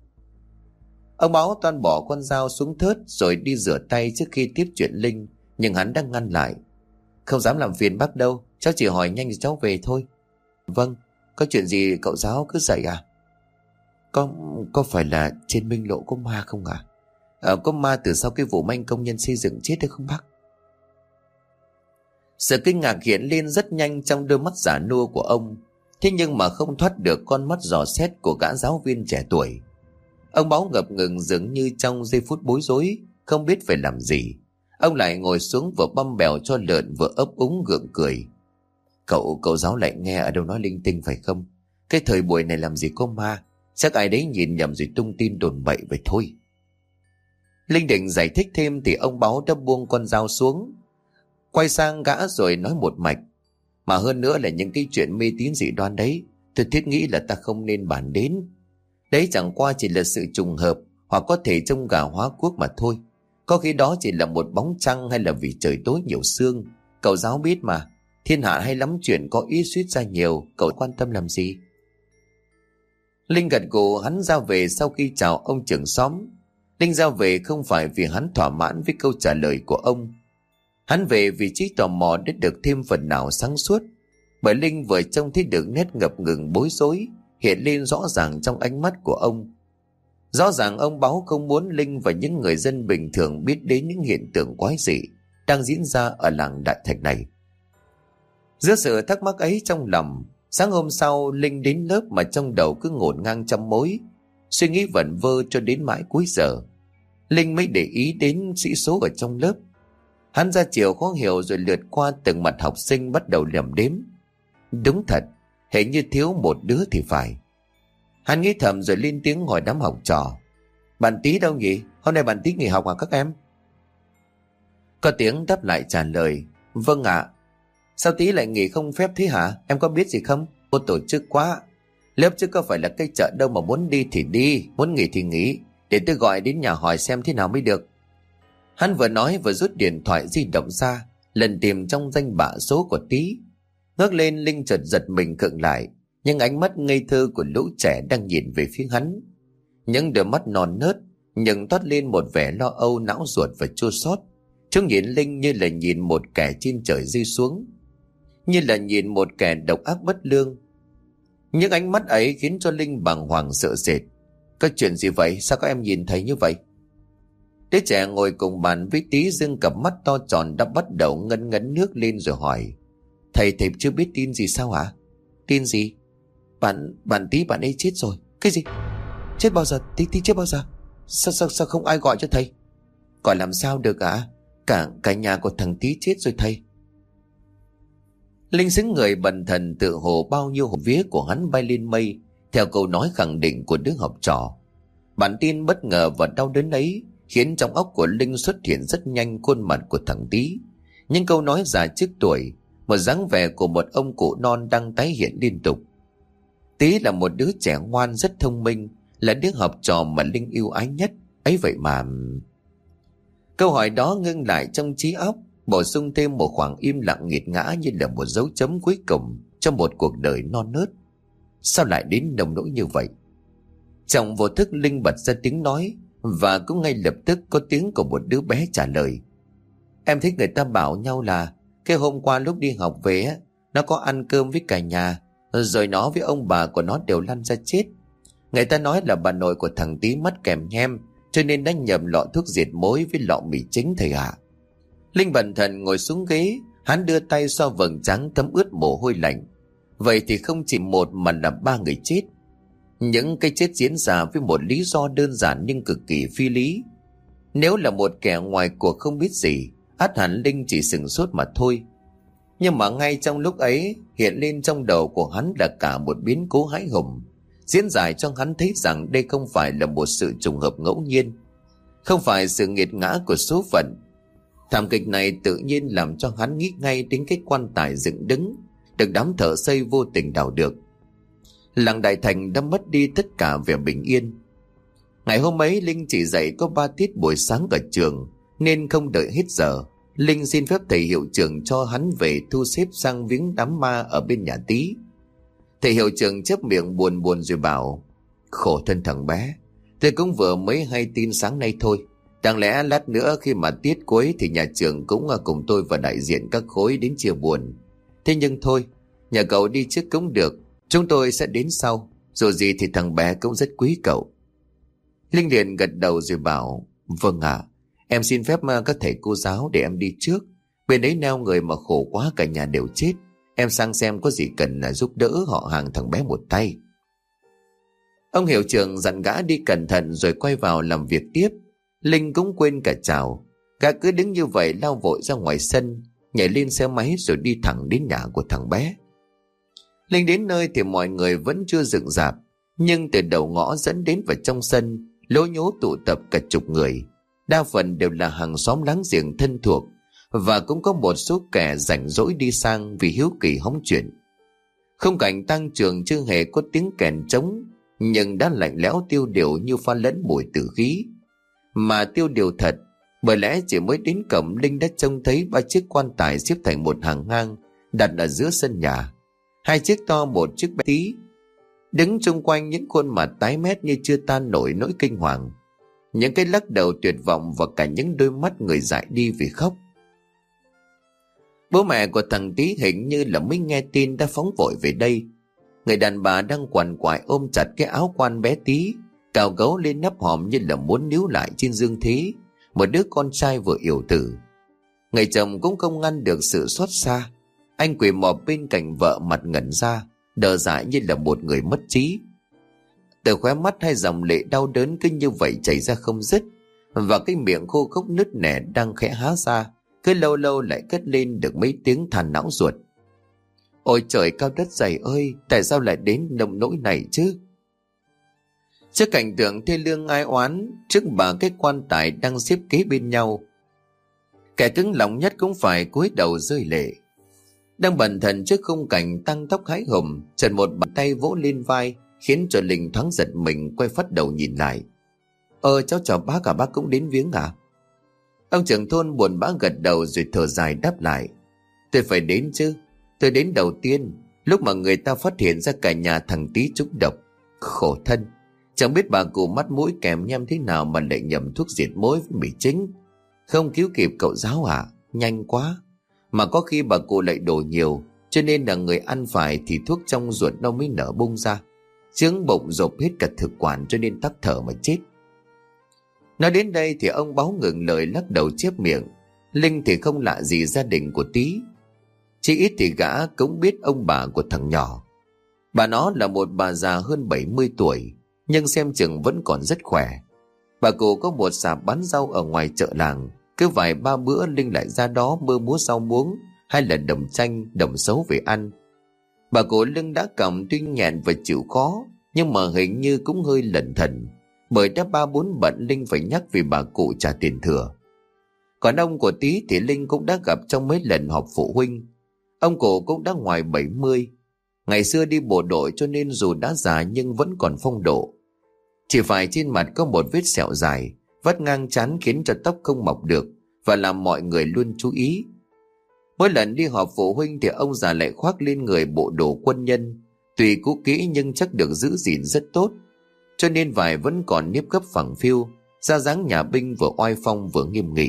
S1: Ông báo toan bỏ con dao xuống thớt rồi đi rửa tay trước khi tiếp chuyện Linh, nhưng hắn đang ngăn lại: Không dám làm phiền bác đâu, cháu chỉ hỏi nhanh rồi cháu về thôi. Vâng, có chuyện gì cậu giáo cứ dạy à? Có, có phải là trên Minh Lộ có ma không ạ? À? À, có ma từ sau cái vụ manh công nhân xây dựng chết đấy không bác? Sự kinh ngạc hiện lên rất nhanh trong đôi mắt giả nua của ông, thế nhưng mà không thoát được con mắt dò xét của gã giáo viên trẻ tuổi. Ông báo ngập ngừng, dường như trong giây phút bối rối không biết phải làm gì. Ông lại ngồi xuống vừa băm bèo cho lợn vừa ấp úng gượng cười: Cậu cậu giáo lại nghe ở đâu nói linh tinh phải không? Cái thời buổi này làm gì có ma, chắc ai đấy nhìn nhầm rồi tung tin đồn bậy vậy thôi. Linh định giải thích thêm thì ông báo đã buông con dao xuống, quay sang gã rồi nói một mạch: Mà hơn nữa là những cái chuyện mê tín dị đoan đấy, tôi thiết nghĩ là ta không nên bàn đến. Đấy chẳng qua chỉ là sự trùng hợp, hoặc có thể trông gà hóa quốc mà thôi. Có khi đó chỉ là một bóng trăng, hay là vì trời tối nhiều sương. Cậu giáo biết mà, thiên hạ hay lắm chuyện có ý suýt ra nhiều, cậu quan tâm làm gì? Linh gật gù. Hắn ra về sau khi chào ông trưởng xóm. Linh ra về không phải vì hắn thỏa mãn với câu trả lời của ông. Hắn về vì trí tò mò để được thêm phần nào sáng suốt. Bởi Linh vừa trông thấy được nét ngập ngừng bối rối hiện lên rõ ràng trong ánh mắt của ông. Rõ ràng ông báo không muốn Linh và những người dân bình thường biết đến những hiện tượng quái dị đang diễn ra ở làng Đại Thạch này. Giữa sự thắc mắc ấy trong lòng, sáng hôm sau Linh đến lớp mà trong đầu cứ ngổn ngang trăm mối, suy nghĩ vẩn vơ cho đến mãi cuối giờ. Linh mới để ý đến sĩ số ở trong lớp. Hắn ra chiều khó hiểu rồi lượt qua từng mặt học sinh bắt đầu lẩm đếm. Đúng thật, hình như thiếu một đứa thì phải. Hắn nghĩ thầm rồi lên tiếng hỏi đám học trò: Bạn Tí đâu nhỉ? Hôm nay bạn Tí nghỉ học à các em? Có tiếng đáp lại trả lời: Vâng ạ. À. Sao Tí lại nghỉ không phép thế hả? Em có biết gì không? Cô tổ chức quá. Lớp chứ có phải là cái chợ đâu mà muốn đi thì đi, muốn nghỉ thì nghỉ. Để tôi gọi đến nhà hỏi xem thế nào mới được. Hắn vừa nói vừa rút điện thoại di động ra, lần tìm trong danh bạ số của Tí. Ngước lên, Linh chợt giật mình khựng lại, nhưng ánh mắt ngây thơ của lũ trẻ đang nhìn về phía hắn. Những đôi mắt non nớt nhưng toát lên một vẻ lo âu, não ruột và chua xót. Chúng nhìn Linh như là nhìn một kẻ trên trời rơi xuống, như là nhìn một kẻ độc ác bất lương. Những ánh mắt ấy khiến cho Linh bàng hoàng sợ sệt. Có chuyện gì vậy? Sao các em nhìn thấy như vậy? Đứa trẻ ngồi cùng bàn với Tí dương cặp mắt to tròn đã bắt đầu ngấn ngấn nước lên rồi hỏi: Thầy thầy chưa biết tin gì sao hả? Tin gì? Bạn bạn Tí bạn ấy chết rồi. Cái gì? Chết bao giờ? Tí Tí chết bao giờ? Sao sao sao không ai gọi cho thầy? Gọi làm sao được ạ? À? Cả cả nhà của thằng Tí chết rồi thầy. Linh xứng người bần thần, tự hồ bao nhiêu hồn vía của hắn bay lên mây theo câu nói khẳng định của đứa học trò. Bản tin bất ngờ và đau đớn ấy khiến trong óc của Linh xuất hiện rất nhanh khuôn mặt của thằng Tí. Những câu nói già trước tuổi, một dáng vẻ của một ông cụ non đang tái hiện liên tục. Tí là một đứa trẻ ngoan rất thông minh, là đứa học trò mà Linh yêu ái nhất. Ấy vậy mà... Câu hỏi đó ngưng lại trong trí óc, bổ sung thêm một khoảng im lặng nghiệt ngã như là một dấu chấm cuối cùng trong một cuộc đời non nớt. Sao lại đến nông nỗi như vậy? Trong vô thức Linh bật ra tiếng nói, và cũng ngay lập tức có tiếng của một đứa bé trả lời. Em thấy người ta bảo nhau là cái hôm qua lúc đi học về, nó có ăn cơm với cả nhà, rồi nó với ông bà của nó đều lăn ra chết. Người ta nói là bà nội của thằng Tí mất kèm nhem, cho nên đã nhầm lọ thuốc diệt mối với lọ mì chính thầy ạ. Linh bần thần ngồi xuống ghế, hắn đưa tay xoa vầng trán thấm ướt mồ hôi lạnh. Vậy thì không chỉ một mà là ba người chết. Những cái chết diễn ra với một lý do đơn giản nhưng cực kỳ phi lý. Nếu là một kẻ ngoài cuộc không biết gì, ắt hẳn Linh chỉ sừng sốt mà thôi. Nhưng mà ngay trong lúc ấy, hiện lên trong đầu của hắn là cả một biến cố hãi hùng, diễn giải cho hắn thấy rằng đây không phải là một sự trùng hợp ngẫu nhiên, không phải sự nghiệt ngã của số phận. Thảm kịch này tự nhiên làm cho hắn nghĩ ngay đến cái quan tài dựng đứng được đám thợ xây vô tình đào được. Làng Đại Thành đã mất đi tất cả vẻ bình yên. Ngày hôm ấy Linh chỉ dạy có ba tiết buổi sáng ở trường, nên không đợi hết giờ, Linh xin phép thầy hiệu trưởng cho hắn về thu xếp sang viếng đám ma ở bên nhà Tí. Thầy hiệu trưởng chớp miệng buồn buồn rồi bảo: Khổ thân thằng bé, tôi cũng vừa mới hay tin sáng nay thôi. Đáng lẽ lát nữa khi mà tiết cuối thì nhà trường cũng cùng tôi và đại diện các khối đến chia buồn. Thế nhưng thôi, nhà cậu đi trước cũng được, chúng tôi sẽ đến sau. Dù gì thì thằng bé cũng rất quý cậu. Linh liền gật đầu rồi bảo: Vâng ạ, à, em xin phép các thầy cô giáo để em đi trước. Bên ấy neo người mà khổ quá cả nhà đều chết. Em sang xem có gì cần là giúp đỡ họ hàng thằng bé một tay. Ông hiệu trưởng dặn gã đi cẩn thận rồi quay vào làm việc tiếp. Linh cũng quên cả chào. Gã cứ đứng như vậy lao vội ra ngoài sân, nhảy lên xe máy rồi đi thẳng đến nhà của thằng bé. Linh đến nơi thì mọi người vẫn chưa dựng rạp, nhưng từ đầu ngõ dẫn đến vào trong sân lố nhố tụ tập cả chục người. Đa phần đều là hàng xóm láng giềng thân thuộc, và cũng có một số kẻ rảnh rỗi đi sang vì hiếu kỳ hóng chuyện. Khung cảnh tang trường chưa hề có tiếng kèn trống, nhưng đã lạnh lẽo tiêu điều như pha lẫn mùi tử khí. Mà tiêu điều thật, bởi lẽ chỉ mới đến cổng Linh đã trông thấy ba chiếc quan tài xếp thành một hàng ngang đặt ở giữa sân nhà. Hai chiếc to, một chiếc bé tí. Đứng chung quanh những khuôn mặt tái mét như chưa tan nổi nỗi kinh hoàng, những cái lắc đầu tuyệt vọng và cả những đôi mắt người dại đi vì khóc. Bố mẹ của thằng Tí hình như là mới nghe tin đã phóng vội về đây. Người đàn bà đang quằn quại ôm chặt cái áo quan bé Tí, cào gấu lên nắp hòm như là muốn níu lại trên dương thế một đứa con trai vừa yểu tử. Người chồng cũng không ngăn được sự xót xa. Anh quỳ mọp bên cạnh vợ, mặt ngẩn ra, đờ dại như là một người mất trí. Từ khóe mắt hai dòng lệ đau đớn cứ như vậy chảy ra không dứt, và cái miệng khô khốc nứt nẻ đang khẽ há ra, cứ lâu lâu lại cất lên được mấy tiếng than não ruột. Ôi trời cao đất dày ơi, tại sao lại đến nông nỗi này chứ? Trước cảnh tượng thê lương ai oán, trước ba cái quan tài đang xếp kế bên nhau, kẻ cứng lòng nhất cũng phải cúi đầu rơi lệ. Đang bần thần trước khung cảnh tăng tóc hái hùng, chợt một bàn tay vỗ lên vai khiến cho Linh thoáng giật mình, quay phát đầu nhìn lại. Ờ cháu chào bác, cả bác cũng đến viếng à? Ông trưởng thôn buồn bã gật đầu rồi thở dài đáp lại: Tôi phải đến chứ. Tôi đến đầu tiên lúc mà người ta phát hiện ra cả nhà thằng Tí trúng độc. Khổ thân, chẳng biết bà cụ mắt mũi kèm nhem thế nào mà lại nhầm thuốc diệt mối với mì chính. Không cứu kịp cậu giáo à? Nhanh quá. Mà có khi bà cụ lại đổ nhiều, cho nên là người ăn phải thì thuốc trong ruột nó mới nở bung ra, chướng bụng rộp hết cả thực quản cho nên tắc thở mà chết. Nói đến đây thì ông báo ngừng lời, lắc đầu chép miệng. Linh thì không lạ gì gia đình của Tí, chỉ ít thì gã cũng biết ông bà của thằng nhỏ. Bà nó là một bà già hơn bảy mươi tuổi, nhưng xem chừng vẫn còn rất khỏe. Bà cụ có một sạp bán rau ở ngoài chợ làng, Cứ vài ba bữa Linh lại ra đó mơ múa sau muống, hay là đồng chanh, đồng xấu về ăn. Bà cụ Lưng đã cầm tuy nhẹn và chịu khó, nhưng mà hình như cũng hơi lẩn thẩn, bởi đã ba bốn bận Linh phải nhắc vì bà cụ trả tiền thừa. Còn ông của Tí thì Linh cũng đã gặp trong mấy lần họp phụ huynh. Ông cụ cũng đã ngoài bảy mươi. Ngày xưa đi bộ đội cho nên dù đã già nhưng vẫn còn phong độ. Chỉ phải trên mặt có một vết sẹo dài, vắt ngang trán khiến cho tóc không mọc được và làm mọi người luôn chú ý. Mỗi lần đi họp phụ huynh thì ông già lại khoác lên người bộ đồ quân nhân, tuy cũ kỹ nhưng chắc được giữ gìn rất tốt, cho nên vải vẫn còn nếp gấp phẳng phiu, ra dáng nhà binh vừa oai phong vừa nghiêm nghị.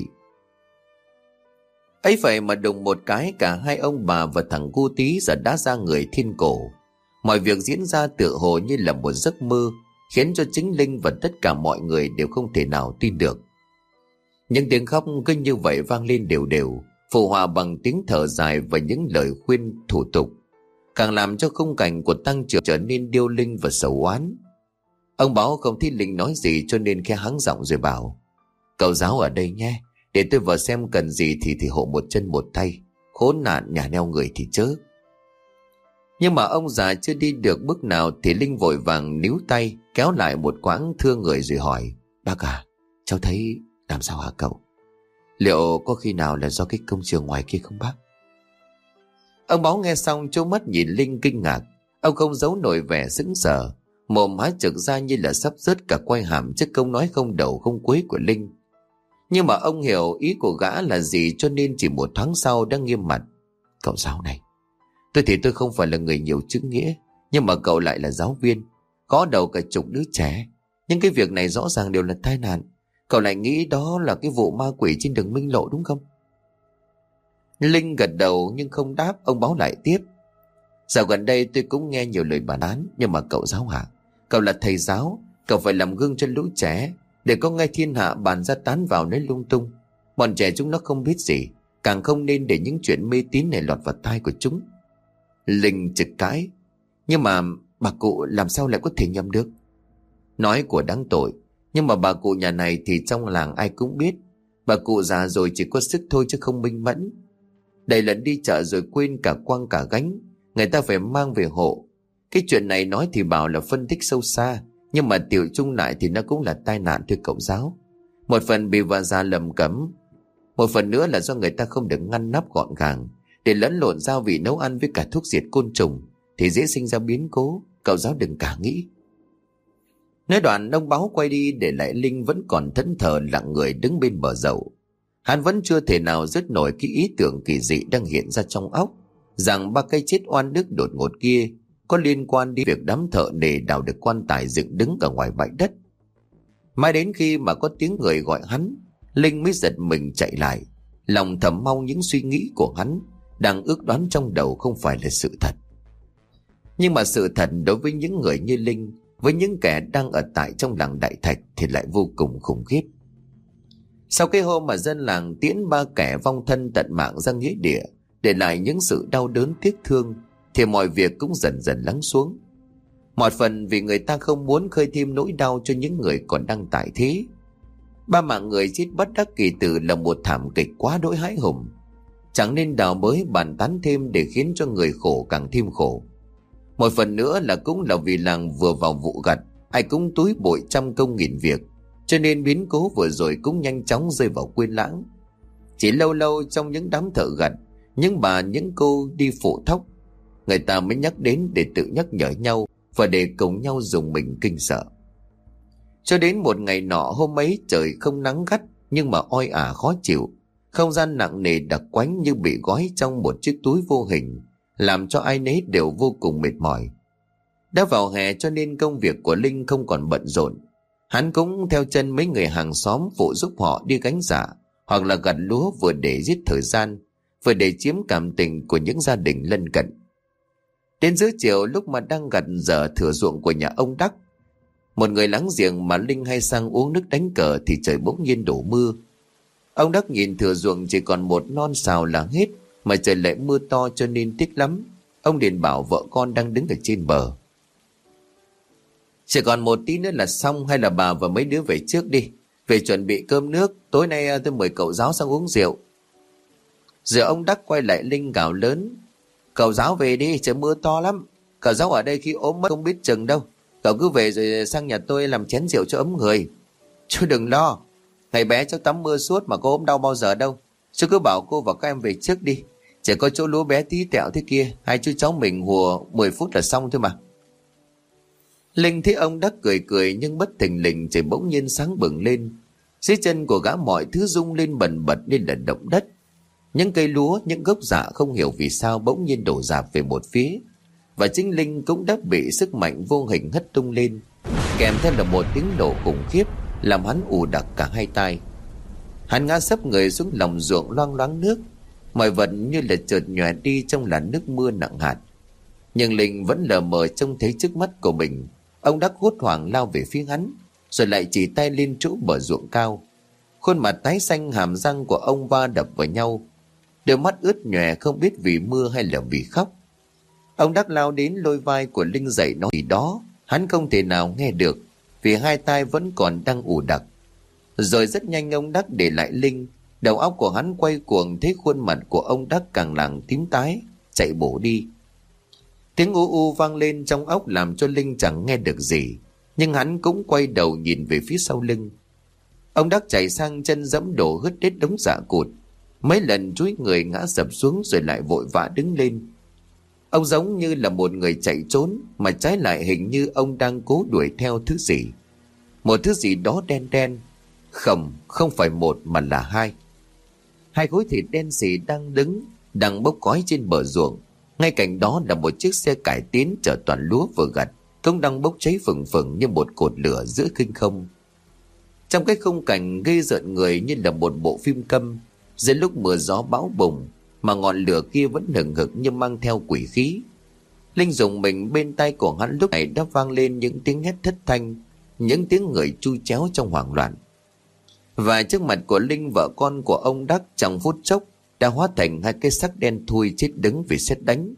S1: Ấy vậy mà đùng một cái cả hai ông bà và thằng cu Tí giờ đã ra người thiên cổ. Mọi việc diễn ra tựa hồ như là một giấc mơ, khiến cho chính Linh và tất cả mọi người đều không thể nào tin được. Những tiếng khóc cứ như vậy vang lên đều đều, phụ họa bằng tiếng thở dài và những lời khuyên thủ tục, càng làm cho khung cảnh của tăng trưởng trở nên điêu linh và sầu oán. Ông Báo không thấy Linh nói gì cho nên khẽ hắng giọng rồi bảo: "Cậu giáo ở đây nhé, để tôi vào xem cần gì thì thì hộ một chân một tay, khốn nạn nhà neo người thì chớ." Nhưng mà ông già chưa đi được bước nào thì Linh vội vàng níu tay kéo lại một quãng thưa người rồi hỏi: "Bác à, cháu thấy làm sao hả cậu? Liệu có khi nào là do cái công trường ngoài kia không bác?" Ông Báo nghe xong trố mắt nhìn Linh kinh ngạc. Ông không giấu nổi vẻ sững sờ, mồm há trực ra như là sắp rớt cả quai hàm trước câu nói không đầu không cuối của Linh. Nhưng mà ông hiểu ý của gã là gì cho nên chỉ một thoáng sau đã nghiêm mặt: "Cậu giáo này, tôi thì tôi không phải là người nhiều chữ nghĩa, nhưng mà cậu lại là giáo viên, có đầu cả chục đứa trẻ. Nhưng cái việc này rõ ràng đều là tai nạn. Cậu lại nghĩ đó là cái vụ ma quỷ trên đường Minh Lộ đúng không?" Linh gật đầu nhưng không đáp. Ông Báo lại tiếp: "Dạo gần đây tôi cũng nghe nhiều lời bàn án, nhưng mà cậu giáo hả, cậu là thầy giáo, cậu phải làm gương cho lũ trẻ, để có ngay thiên hạ bàn ra tán vào nói lung tung. Bọn trẻ chúng nó không biết gì, càng không nên để những chuyện mê tín này lọt vào tai của chúng." Linh trực cãi: "Nhưng mà bà cụ làm sao lại có thể nhầm được?" Nói của đáng tội, nhưng mà bà cụ nhà này thì trong làng ai cũng biết. Bà cụ già rồi chỉ có sức thôi chứ không minh mẫn. Đầy lần đi chợ rồi quên cả quăng cả gánh, người ta phải mang về hộ. Cái chuyện này nói thì bảo là phân tích sâu xa, nhưng mà tiểu chung lại thì nó cũng là tai nạn thưa cậu giáo. Một phần bị bà già lầm cấm, một phần nữa là do người ta không được ngăn nắp gọn gàng, để lẫn lộn gia vị nấu ăn với cả thuốc diệt côn trùng thì dễ sinh ra biến cố. Cậu giáo đừng cả nghĩ." Nói đoạn ông Báo quay đi để lại Linh vẫn còn thẫn thờ lặng người đứng bên bờ dậu. Hắn vẫn chưa thể nào dứt nổi cái ý tưởng kỳ dị đang hiện ra trong óc, rằng ba cái chết oan đức đột ngột kia có liên quan đến việc đám thợ nề đào được quan tài dựng đứng ở ngoài bãi đất. Mãi đến khi mà có tiếng người gọi hắn, Linh mới giật mình chạy lại, lòng thầm mong những suy nghĩ của hắn đang ước đoán trong đầu không phải là sự thật. Nhưng mà sự thật đối với những người như Linh, với những kẻ đang ở tại trong làng Đại Thạch thì lại vô cùng khủng khiếp. Sau cái hôm mà dân làng tiễn ba kẻ vong thân tận mạng ra nghĩa địa, để lại những sự đau đớn tiếc thương, thì mọi việc cũng dần dần lắng xuống. Một phần vì người ta không muốn khơi thêm nỗi đau cho những người còn đang tại thế. Ba mạng người chết bất đắc kỳ tử là một thảm kịch quá đỗi hãi hùng, chẳng nên đào bới bàn tán thêm để khiến cho người khổ càng thêm khổ. Một phần nữa là cũng là vì làng vừa vào vụ gặt, ai cũng túi bụi trăm công nghìn việc, cho nên biến cố vừa rồi cũng nhanh chóng rơi vào quên lãng. Chỉ lâu lâu trong những đám thợ gặt, những bà những cô đi phụ thóc, người ta mới nhắc đến để tự nhắc nhở nhau và để cùng nhau dùng mình kinh sợ. Cho đến một ngày nọ, hôm ấy trời không nắng gắt nhưng mà oi ả khó chịu, không gian nặng nề đặc quánh như bị gói trong một chiếc túi vô hình, làm cho ai nấy đều vô cùng mệt mỏi. Đã vào hè cho nên công việc của Linh không còn bận rộn. Hắn cũng theo chân mấy người hàng xóm phụ giúp họ đi gánh rạ hoặc là gặt lúa, vừa để giết thời gian, vừa để chiếm cảm tình của những gia đình lân cận. Đến giữa chiều, lúc mà đang gặt dở thửa ruộng của nhà ông Đắc, một người láng giềng mà Linh hay sang uống nước đánh cờ, thì trời bỗng nhiên đổ mưa. Ông Đắc nhìn thửa ruộng chỉ còn một non sào là hết, mà trời lại mưa to cho nên tiếc lắm. Ông liền bảo vợ con đang đứng ở trên bờ: "Chỉ còn một tí nữa là xong, hay là bà và mấy đứa về trước đi. Về chuẩn bị cơm nước, tối nay tôi mời cậu giáo sang uống rượu. Rồi ông Đắc quay lại Linh gào lớn: Cậu giáo về đi, trời mưa to lắm. Cậu giáo ở đây khi ốm mất không biết chừng đâu. Cậu cứ về rồi sang nhà tôi làm chén rượu cho ấm người. Chú đừng lo, ngày bé cháu tắm mưa suốt mà có ốm đau bao giờ đâu. Chú cứ bảo cô và các em về trước đi. Chỉ có chỗ lúa bé tí tẹo thế kia, hai chú cháu mình hùa mười phút là xong thôi mà. Linh thấy ông Đắc cười cười nhưng bất thình lình trời bỗng nhiên sáng bừng lên. Dưới chân của gã mọi thứ rung lên bần bật nên là động đất. Những cây lúa, những gốc dạ không hiểu vì sao bỗng nhiên đổ rạp về một phía. Và chính Linh cũng đã bị sức mạnh vô hình hất tung lên, kèm theo là một tiếng nổ khủng khiếp làm hắn ù đặc cả hai tai. Hắn ngã sấp người xuống lòng ruộng loang loáng nước, mọi vật như là chợt nhòe đi trong làn nước mưa nặng hạt. Nhưng Linh vẫn lờ mờ trông thấy trước mắt của mình. Ông Đắc hốt hoảng lao về phía hắn, rồi lại chỉ tay lên chỗ bờ ruộng cao. Khuôn mặt tái xanh, hàm răng của ông va đập vào nhau, đôi mắt ướt nhòe không biết vì mưa hay là vì khóc. Ông Đắc lao đến lôi vai của Linh dậy nói gì đó, hắn không thể nào nghe được vì hai tai vẫn còn đang ù đặc. Rồi rất nhanh ông Đắc để lại Linh. Đầu óc của hắn quay cuồng, thấy khuôn mặt của ông Đắc càng làng tím tái, chạy bổ đi. Tiếng u u vang lên trong óc làm cho Linh chẳng nghe được gì, nhưng hắn cũng quay đầu nhìn về phía sau lưng. Ông Đắc chạy sang chân dẫm đổ hứt hết đống dạ cụt, mấy lần chúi người ngã sập xuống rồi lại vội vã đứng lên. Ông giống như là một người chạy trốn, mà trái lại hình như ông đang cố đuổi theo thứ gì. Một thứ gì đó đen đen. Không, không phải một mà là hai. Hai khối thịt đen xì đang đứng, đang bốc khói trên bờ ruộng. Ngay cạnh đó là một chiếc xe cải tiến chở toàn lúa vừa gặt, cũng đang bốc cháy phừng phừng như một cột lửa giữa khinh không. Trong cái khung cảnh gây rợn người như là một bộ phim câm, dưới lúc mưa gió bão bùng mà ngọn lửa kia vẫn hừng hực như mang theo quỷ khí. Linh dùng mình, bên tai của hắn lúc này đã vang lên những tiếng hét thất thanh, những tiếng người chu chéo trong hoảng loạn. Và trước mặt của Linh, vợ con của ông Đắc trong phút chốc đã hóa thành hai cái xác đen thui chết đứng vì sét đánh.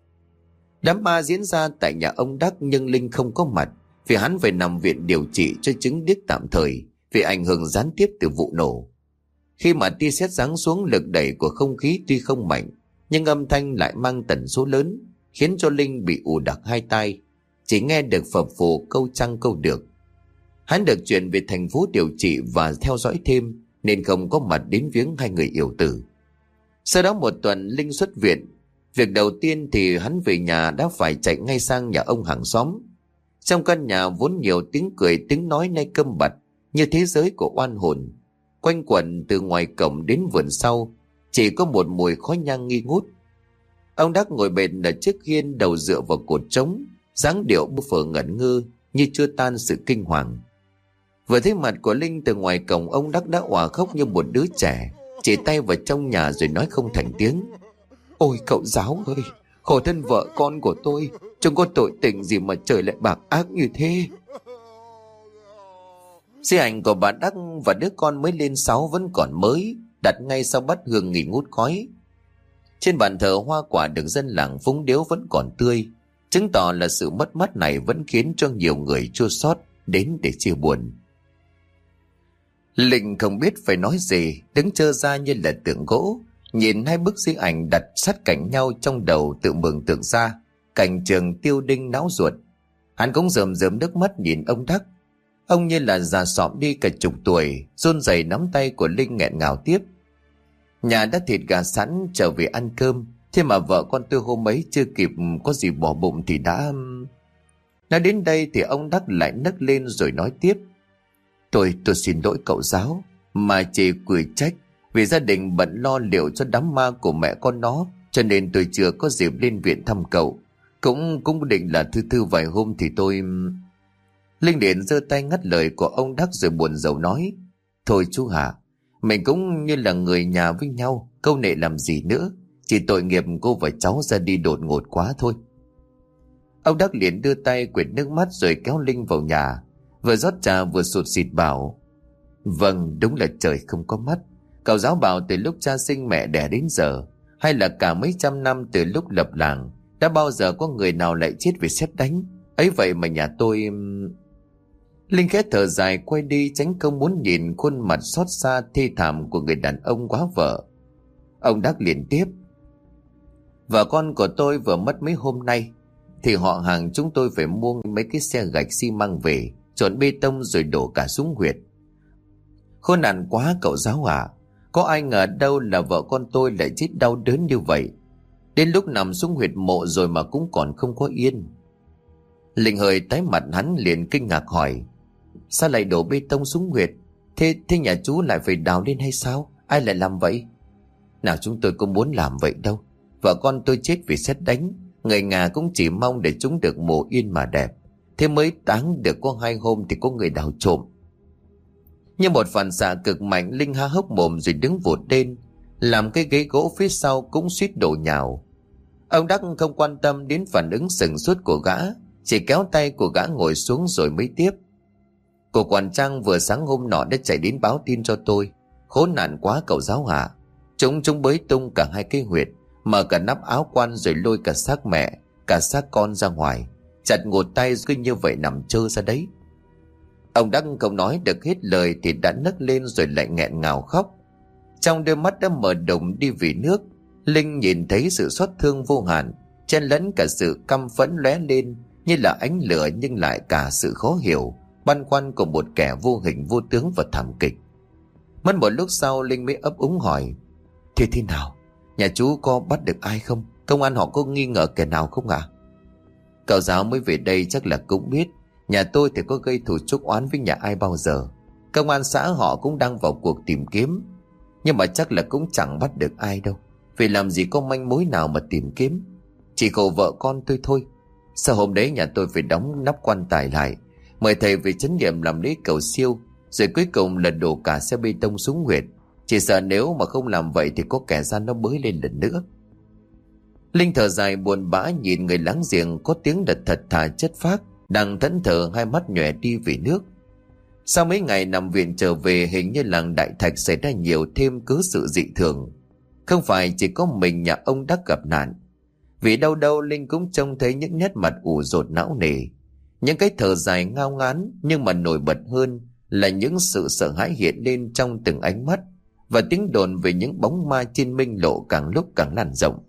S1: Đám ma diễn ra tại nhà ông Đắc, nhưng Linh không có mặt vì hắn phải nằm viện điều trị cho chứng điếc tạm thời vì ảnh hưởng gián tiếp từ vụ nổ. Khi mà tia sét giáng xuống, lực đẩy của không khí tuy không mạnh nhưng âm thanh lại mang tần số lớn, khiến cho Linh bị ù đặc hai tai, chỉ nghe được phập phù câu trăng câu được. Hắn được chuyển về thành phố điều trị và theo dõi thêm, nên không có mặt đến viếng hai người yểu tử. Sau đó một tuần Linh xuất viện. Việc đầu tiên thì hắn về nhà đã phải chạy ngay sang nhà ông hàng xóm. Trong căn nhà vốn nhiều tiếng cười tiếng nói nay câm bặt như thế giới của oan hồn. Quanh quẩn từ ngoài cổng đến vườn sau chỉ có một mùi khói nhang nghi ngút. Ông Đắc ngồi bệt ở chiếc hiên, đầu dựa vào cột trống, dáng điệu bơ phờ ngẩn ngơ như chưa tan sự kinh hoàng. Vừa thấy mặt của Linh từ ngoài cổng, ông Đắc đã òa khóc như một đứa trẻ, chỉ tay vào trong nhà rồi nói không thành tiếng: Ôi cậu giáo ơi, khổ thân vợ con của tôi, chúng có tội tình gì mà trời lại bạc ác như thế. Di ảnh của bà Đắc và đứa con mới lên sáu vẫn còn mới, đặt ngay sau bát hương nghỉ ngút khói. Trên bàn thờ hoa quả được dân làng phúng điếu vẫn còn tươi, chứng tỏ là sự mất mát này vẫn khiến cho nhiều người chua xót đến để chia buồn. Linh không biết phải nói gì, đứng trơ ra như là tượng gỗ, nhìn hai bức di ảnh đặt sát cạnh nhau, trong đầu tự mường tượng ra cảnh trường tiêu đinh não ruột. Hắn cũng rơm rớm nước mắt nhìn ông Đắc. Ông như là già xọm đi cả chục tuổi, run rẩy nắm tay của Linh nghẹn ngào tiếp: Nhà đã thịt gà sẵn, trở về ăn cơm. Thế mà vợ con tôi hôm ấy chưa kịp có gì bỏ bụng thì đã... Nói đến đây thì ông Đắc lại nấc lên rồi nói tiếp: Tôi, tôi xin lỗi cậu giáo, mà chỉ quỳ trách vì gia đình bận lo liệu cho đám ma của mẹ con nó, cho nên tôi chưa có dịp lên viện thăm cậu. Cũng cũng định là thư thư vài hôm thì tôi... Linh Điện giơ tay ngắt lời của ông Đắc rồi buồn rầu nói: Thôi chú Hà, mình cũng như là người nhà với nhau, câu nệ làm gì nữa, chỉ tội nghiệp cô và cháu ra đi đột ngột quá thôi. Ông Đắc liền đưa tay quệt nước mắt rồi kéo Linh vào nhà, vừa rót trà vừa sụt sịt bảo: Vâng, đúng là trời không có mắt. Cậu giáo bảo từ lúc cha sinh mẹ đẻ đến giờ, hay là cả mấy trăm năm từ lúc lập làng, đã bao giờ có người nào lại chết vì sét đánh ấy vậy mà nhà tôi... Linh khẽ thở dài quay đi, tránh không muốn nhìn khuôn mặt xót xa thê thảm của người đàn ông quá vợ. Ông Đắc liền tiếp: Vợ con của tôi vừa mất mấy hôm nay, thì họ hàng chúng tôi phải mua mấy cái xe gạch xi măng về, trộn bê tông rồi đổ cả xuống huyệt. Khốn nạn quá cậu giáo ạ. Có ai ngờ đâu là vợ con tôi lại chết đau đớn như vậy. Đến lúc nằm xuống huyệt mộ rồi mà cũng còn không có yên. Linh hơi tái mặt, hắn liền kinh ngạc hỏi: Sao lại đổ bê tông xuống huyệt? Thế, thế nhà chú lại phải đào lên hay sao? Ai lại làm vậy? Nào chúng tôi cũng muốn làm vậy đâu. Vợ con tôi chết vì sét đánh. Người nhà cũng chỉ mong để chúng được mồ yên mà đẹp. Thế mới táng được có hai hôm thì có người đào trộm. Như một phản xạ cực mạnh, Linh há hốc mồm rồi đứng vụt lên, làm cái ghế gỗ phía sau cũng suýt đổ nhào. Ông Đắc không quan tâm đến phản ứng sừng sốt của gã, chỉ kéo tay của gã ngồi xuống rồi mới tiếp: Cô quản trang vừa sáng hôm nọ đã chạy đến báo tin cho tôi. Khốn nạn quá cậu giáo hạ. Chúng chúng bới tung cả hai cái huyệt, mở cả nắp áo quan rồi lôi cả xác mẹ, cả xác con ra ngoài, chặt ngột tay cứ như vậy nằm trơ ra đấy. Ông Đắc không nói được hết lời thì đã nấc lên rồi lại nghẹn ngào khóc. Trong đôi mắt đã mở đục đi vì nước. Linh nhìn thấy sự xót thương vô hạn, chen lẫn cả sự căm phẫn lóe lên như là ánh lửa, nhưng lại cả sự khó hiểu, băn khoăn của một kẻ vô hình vô tướng và thảm kịch. Mất một lúc sau, Linh mới ấp úng hỏi: Thế thế nào? Nhà chú có bắt được ai không? Công an họ có nghi ngờ kẻ nào không ạ? À? Cậu giáo mới về đây chắc là cũng biết nhà tôi thì có gây thù chuốc oán với nhà ai bao giờ. Công an xã họ cũng đang vào cuộc tìm kiếm, nhưng mà chắc là cũng chẳng bắt được ai đâu. Vì làm gì có manh mối nào mà tìm kiếm. Chỉ khổ vợ con tôi thôi. Sau hôm đấy nhà tôi phải đóng nắp quan tài lại, mời thầy về chánh niệm làm lễ cầu siêu, rồi cuối cùng là đổ cả xe bê tông xuống huyệt. Chỉ sợ nếu mà không làm vậy thì có kẻ gian nó bới lên lần nữa. Linh thở dài buồn bã nhìn người láng giềng có tiếng đật thật thà chất phác đang thẫn thờ, hai mắt nhòe đi vì nước. Sau mấy ngày nằm viện trở về, hình như làng Đại Thạch xảy ra nhiều thêm cứ sự dị thường. Không phải chỉ có mình nhà ông Đắc gặp nạn. Vì đâu đâu Linh cũng trông thấy những nét mặt ủ rột não nề, những cái thở dài ngao ngán, nhưng mà nổi bật hơn là những sự sợ hãi hiện lên trong từng ánh mắt, và tiếng đồn về những bóng ma trên minh lộ càng lúc càng lan rộng.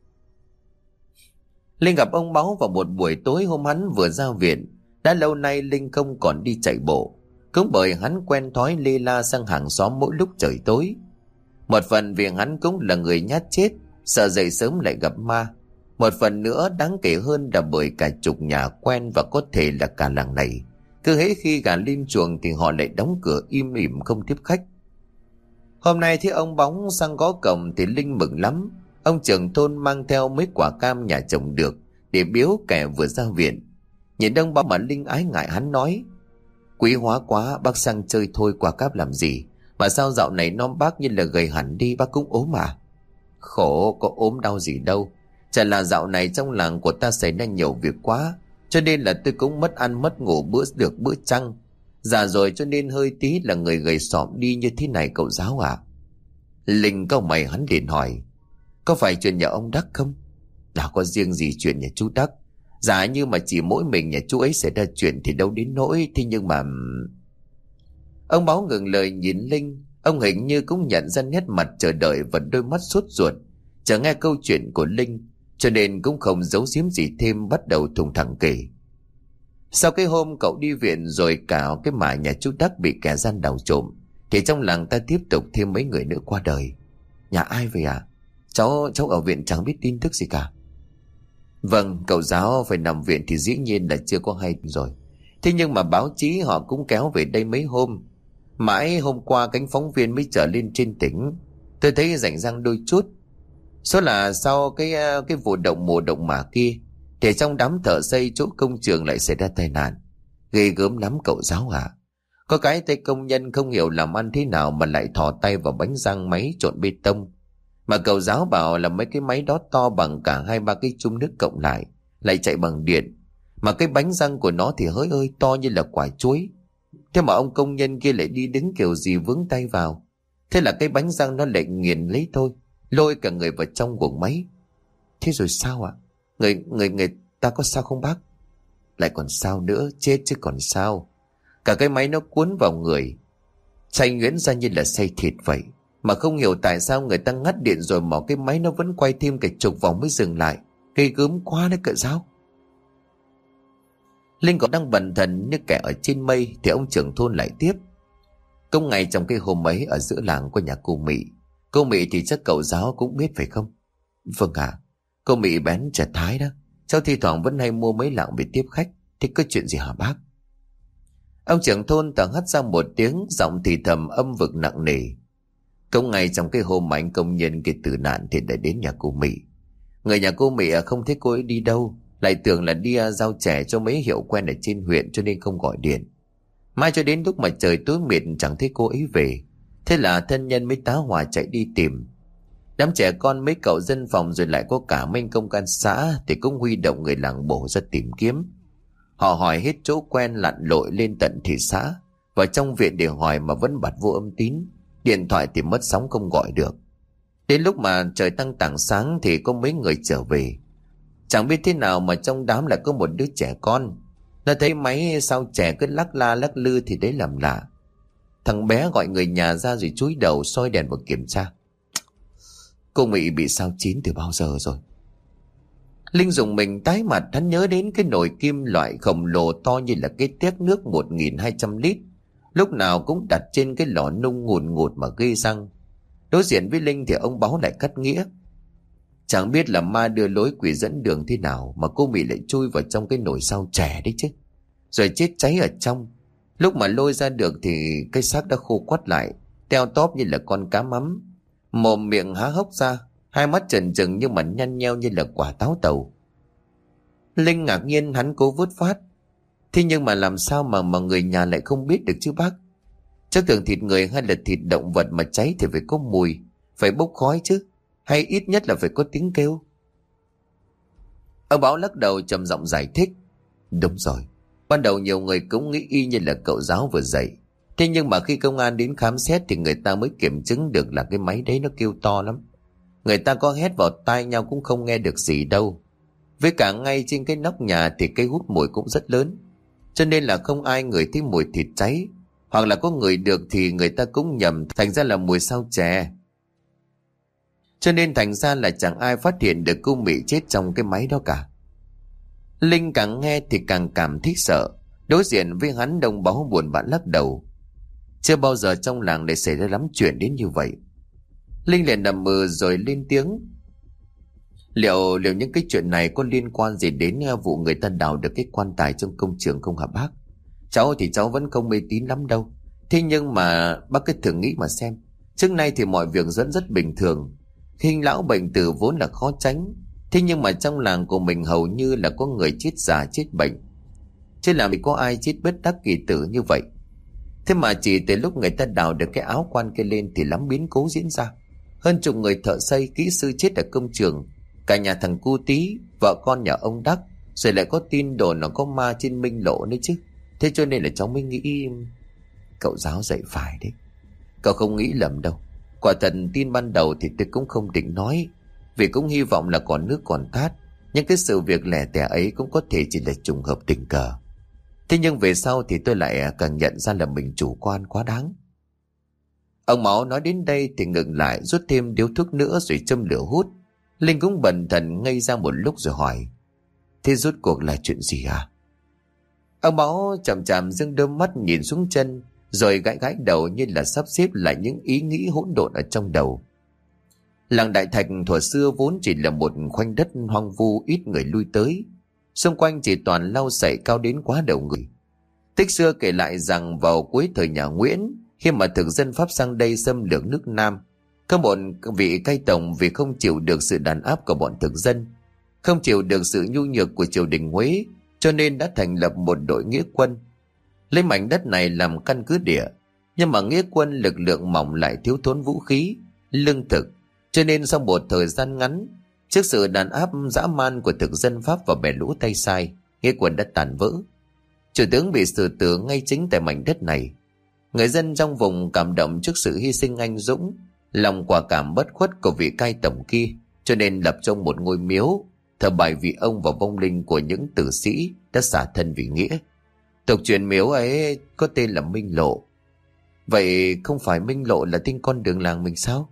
S1: Linh gặp ông Báu vào một buổi tối hôm hắn vừa ra viện. Đã lâu nay Linh không còn đi chạy bộ, cũng bởi hắn quen thói lê la sang hàng xóm mỗi lúc trời tối. Một phần vì hắn cũng là người nhát chết, sợ dậy sớm lại gặp ma. Một phần nữa đáng kể hơn là bởi cả chục nhà quen và có thể là cả làng này, cứ hễ khi gà lên chuồng thì họ lại đóng cửa im ỉm không tiếp khách. Hôm nay thấy ông Bóng sang gõ cổng thì Linh mừng lắm. Ông trưởng thôn mang theo mấy quả cam nhà trồng được để biếu kẻ vừa ra viện. Nhìn ông Bóng mà Linh ái ngại, hắn nói: Quý hóa quá, bác sang chơi thôi, quả cáp làm gì? Mà sao dạo này non bác như là gầy hẳn đi, bác cũng ốm à? Khổ, có ốm đau gì đâu. Chả là dạo này trong làng của ta xảy ra nhiều việc quá, cho nên là tôi cũng mất ăn mất ngủ bữa được bữa trăng. Già rồi cho nên hơi tí là người gầy xỏm đi như thế này cậu giáo à? Linh cau mày, hắn liền hỏi: Có phải chuyện nhà ông Đắc không? Đã có riêng gì chuyện nhà chú Đắc. Giả như mà chỉ mỗi mình nhà chú ấy xảy ra chuyện thì đâu đến nỗi. Thế nhưng mà... Ông Báo ngừng lời nhìn Linh. Ông hình như cũng nhận ra nét mặt chờ đợi và đôi mắt sốt ruột chờ nghe câu chuyện của Linh, cho nên cũng không giấu giếm gì thêm, bắt đầu thùng thẳng kể. Sau cái hôm cậu đi viện rồi cả cái mả nhà chú Đắc bị kẻ gian đào trộm, thì trong làng ta tiếp tục thêm mấy người nữa qua đời. Nhà ai vậy à? Cháu cháu ở viện chẳng biết tin tức gì cả. Vâng, cậu giáo phải nằm viện thì dĩ nhiên là chưa có hay rồi. Thế nhưng mà báo chí họ cũng kéo về đây mấy hôm. Mãi hôm qua cánh phóng viên mới trở lên trên tỉnh. Tôi thấy rảnh rang đôi chút. Số là sau cái cái vụ động mùa động mả kia, thì trong đám thợ xây chỗ công trường lại xảy ra tai nạn. Ghê gớm lắm cậu giáo ạ. À. Có cái tay công nhân không hiểu làm ăn thế nào mà lại thò tay vào bánh răng máy trộn bê tông. Mà cậu giáo bảo là mấy cái máy đó to bằng cả hai ba cái chung nước cộng lại, lại chạy bằng điện. Mà cái bánh răng của nó thì hỡi ơi to như là quả chuối. Thế mà ông công nhân kia lại đi đứng kiểu gì vướng tay vào. Thế là cái bánh răng nó lại nghiền lấy thôi, lôi cả người vào trong guồng máy. Thế rồi sao ạ? À? Người, người, người ta có sao không bác? Lại còn sao nữa, chết chứ còn sao. Cả cái máy nó cuốn vào người, say nhuyễn ra như là say thịt vậy. Mà không hiểu tại sao người ta ngắt điện rồi mà cái máy nó vẫn quay thêm cả chục vòng mới dừng lại. Ghê gớm quá đấy cậu giáo. Linh còn đang bần thần như kẻ ở trên mây thì ông trưởng thôn lại tiếp. Công ngày trong cái hôm ấy ở giữa làng của nhà cô Mị. Cô Mị thì chắc cậu giáo cũng biết phải không? Vâng ạ. À, cô Mị bén chả Thái đó. Cháu thi thoảng vẫn hay mua mấy lạng về tiếp khách. Thế có chuyện gì hả bác? Ông trưởng thôn thở hắt ra một tiếng, giọng thì thầm âm vực nặng nề. Công ngày trong cái hôm mà anh công nhân kia tử nạn thì đã đến nhà cô Mị. Người nhà cô Mị không thấy cô ấy đi đâu, lại tưởng là đi giao trẻ cho mấy hiệu quen ở trên huyện cho nên không gọi điện. Mai cho đến lúc mà trời tối mịt chẳng thấy cô ấy về. Thế là thân nhân mới tá hỏa chạy đi tìm. Đám trẻ con mấy cậu dân phòng rồi lại có cả mấy công an xã thì cũng huy động người làng bổ ra tìm kiếm. Họ hỏi hết chỗ quen lặn lội lên tận thị xã, vào trong viện để hỏi mà vẫn bật vô âm tín. Điện thoại thì mất sóng không gọi được. Đến lúc mà trời tăng tảng sáng thì có mấy người trở về. Chẳng biết thế nào mà trong đám lại có một đứa trẻ con. Nó thấy máy sao trẻ cứ lắc la lắc lư thì đấy làm lạ. Thằng bé gọi người nhà ra rồi chúi đầu soi đèn vào kiểm tra. Cô Mị bị sao chín từ bao giờ rồi? Linh dùng mình tái mặt, hắn nhớ đến cái nồi kim loại khổng lồ to như là cái tét nước một nghìn hai trăm lít. Lúc nào cũng đặt trên cái lò nung ngùn ngụt mà gây răng. Đối diện với Linh thì ông Báo lại cắt nghĩa. Chẳng biết là ma đưa lối quỷ dẫn đường thế nào mà cô Mị lại chui vào trong cái nồi sao trẻ đấy chứ. Rồi chết cháy ở trong. Lúc mà lôi ra được thì cái xác đã khô quắt lại, teo tóp như là con cá mắm. Mồm miệng há hốc ra, hai mắt trần trừng nhưng mà nhăn nheo như là quả táo tàu. Linh ngạc nhiên, hắn cố vút phát. Thế nhưng mà làm sao mà mà người nhà lại không biết được chứ bác? Chắc tưởng thịt người hay là thịt động vật mà cháy thì phải có mùi, phải bốc khói chứ, hay ít nhất là phải có tiếng kêu. Ông Báo lắc đầu trầm giọng giải thích. Đúng rồi, ban đầu nhiều người cũng nghĩ y như là cậu giáo vừa dạy. Thế nhưng mà khi công an đến khám xét thì người ta mới kiểm chứng được là cái máy đấy nó kêu to lắm. Người ta có hét vào tai nhau cũng không nghe được gì đâu. Với cả ngay trên cái nóc nhà thì cây hút mùi cũng rất lớn. Cho nên là không ai ngửi thấy mùi thịt cháy. Hoặc là có người được thì người ta cũng nhầm, thành ra là mùi sao chè. Cho nên thành ra là chẳng ai phát hiện được cô Mị chết trong cái máy đó cả. Linh càng nghe thì càng cảm thấy sợ. Đối diện với hắn, đồng Báo buồn bã lắc đầu. Chưa bao giờ trong làng lại xảy ra lắm chuyện đến như vậy. Linh liền nằm mơ rồi lên tiếng. Liệu liệu những cái chuyện này có liên quan gì đến vụ người ta đào được cái quan tài trong công trường không hả bác? Cháu thì cháu vẫn không mê tín lắm đâu. Thế nhưng mà bác cứ thử nghĩ mà xem. Trước nay thì mọi việc vẫn rất bình thường. Khi lão bệnh tử vốn là khó tránh. Thế nhưng mà trong làng của mình hầu như là có người chết già chết bệnh. Chứ làm gì có ai chết bất đắc kỳ tử như vậy. Thế mà chỉ từ lúc người ta đào được cái áo quan kia lên thì lắm biến cố diễn ra. Hơn chục người thợ xây, kỹ sư chết ở công trường. Cả nhà thằng Cu Tí, vợ con nhà ông Đắc. Rồi lại có tin đồn nó có ma trên Minh Lộ nữa chứ. Thế cho nên là cháu mới nghĩ. Cậu giáo dạy phải đấy. Cậu không nghĩ lầm đâu. Quả thật tin ban đầu thì tôi cũng không định nói. Vì cũng hy vọng là còn nước còn tát. Nhưng cái sự việc lẻ tẻ ấy cũng có thể chỉ là trùng hợp tình cờ. Thế nhưng về sau thì tôi lại càng nhận ra là mình chủ quan quá đáng. Ông Máu nói đến đây thì ngừng lại, rút thêm điếu thuốc nữa rồi châm lửa hút. Linh cũng bần thần ngây ra một lúc rồi hỏi. Thế rốt cuộc là chuyện gì à? Ông Máu chậm chậm dâng đôi mắt nhìn xuống chân, rồi gãi gãi đầu như là sắp xếp lại những ý nghĩ hỗn độn ở trong đầu. Làng Đại Thạch thuở xưa vốn chỉ là một khoanh đất hoang vu ít người lui tới. Xung quanh chỉ toàn lau sậy cao đến quá đầu người. Tích xưa kể lại rằng vào cuối thời nhà Nguyễn, khi mà thực dân Pháp sang đây xâm lược nước Nam, có một vị cai tổng vì không chịu được sự đàn áp của bọn thực dân, không chịu được sự nhu nhược của triều đình Huế, cho nên đã thành lập một đội nghĩa quân, lấy mảnh đất này làm căn cứ địa. Nhưng mà nghĩa quân lực lượng mỏng lại thiếu thốn vũ khí, lương thực, cho nên sau một thời gian ngắn, trước sự đàn áp dã man của thực dân Pháp và bè lũ tay sai, nghĩa quân đã tàn vỡ. Chủ tướng bị xử tử ngay chính tại mảnh đất này. Người dân trong vùng cảm động trước sự hy sinh anh dũng, lòng quả cảm bất khuất của vị cai tổng kia, cho nên lập trong một ngôi miếu thờ bài vị ông và vong linh của những tử sĩ đã xả thân vì nghĩa. Tục truyền miếu ấy có tên là Minh Lộ. Vậy không phải Minh Lộ là tên con đường làng mình sao?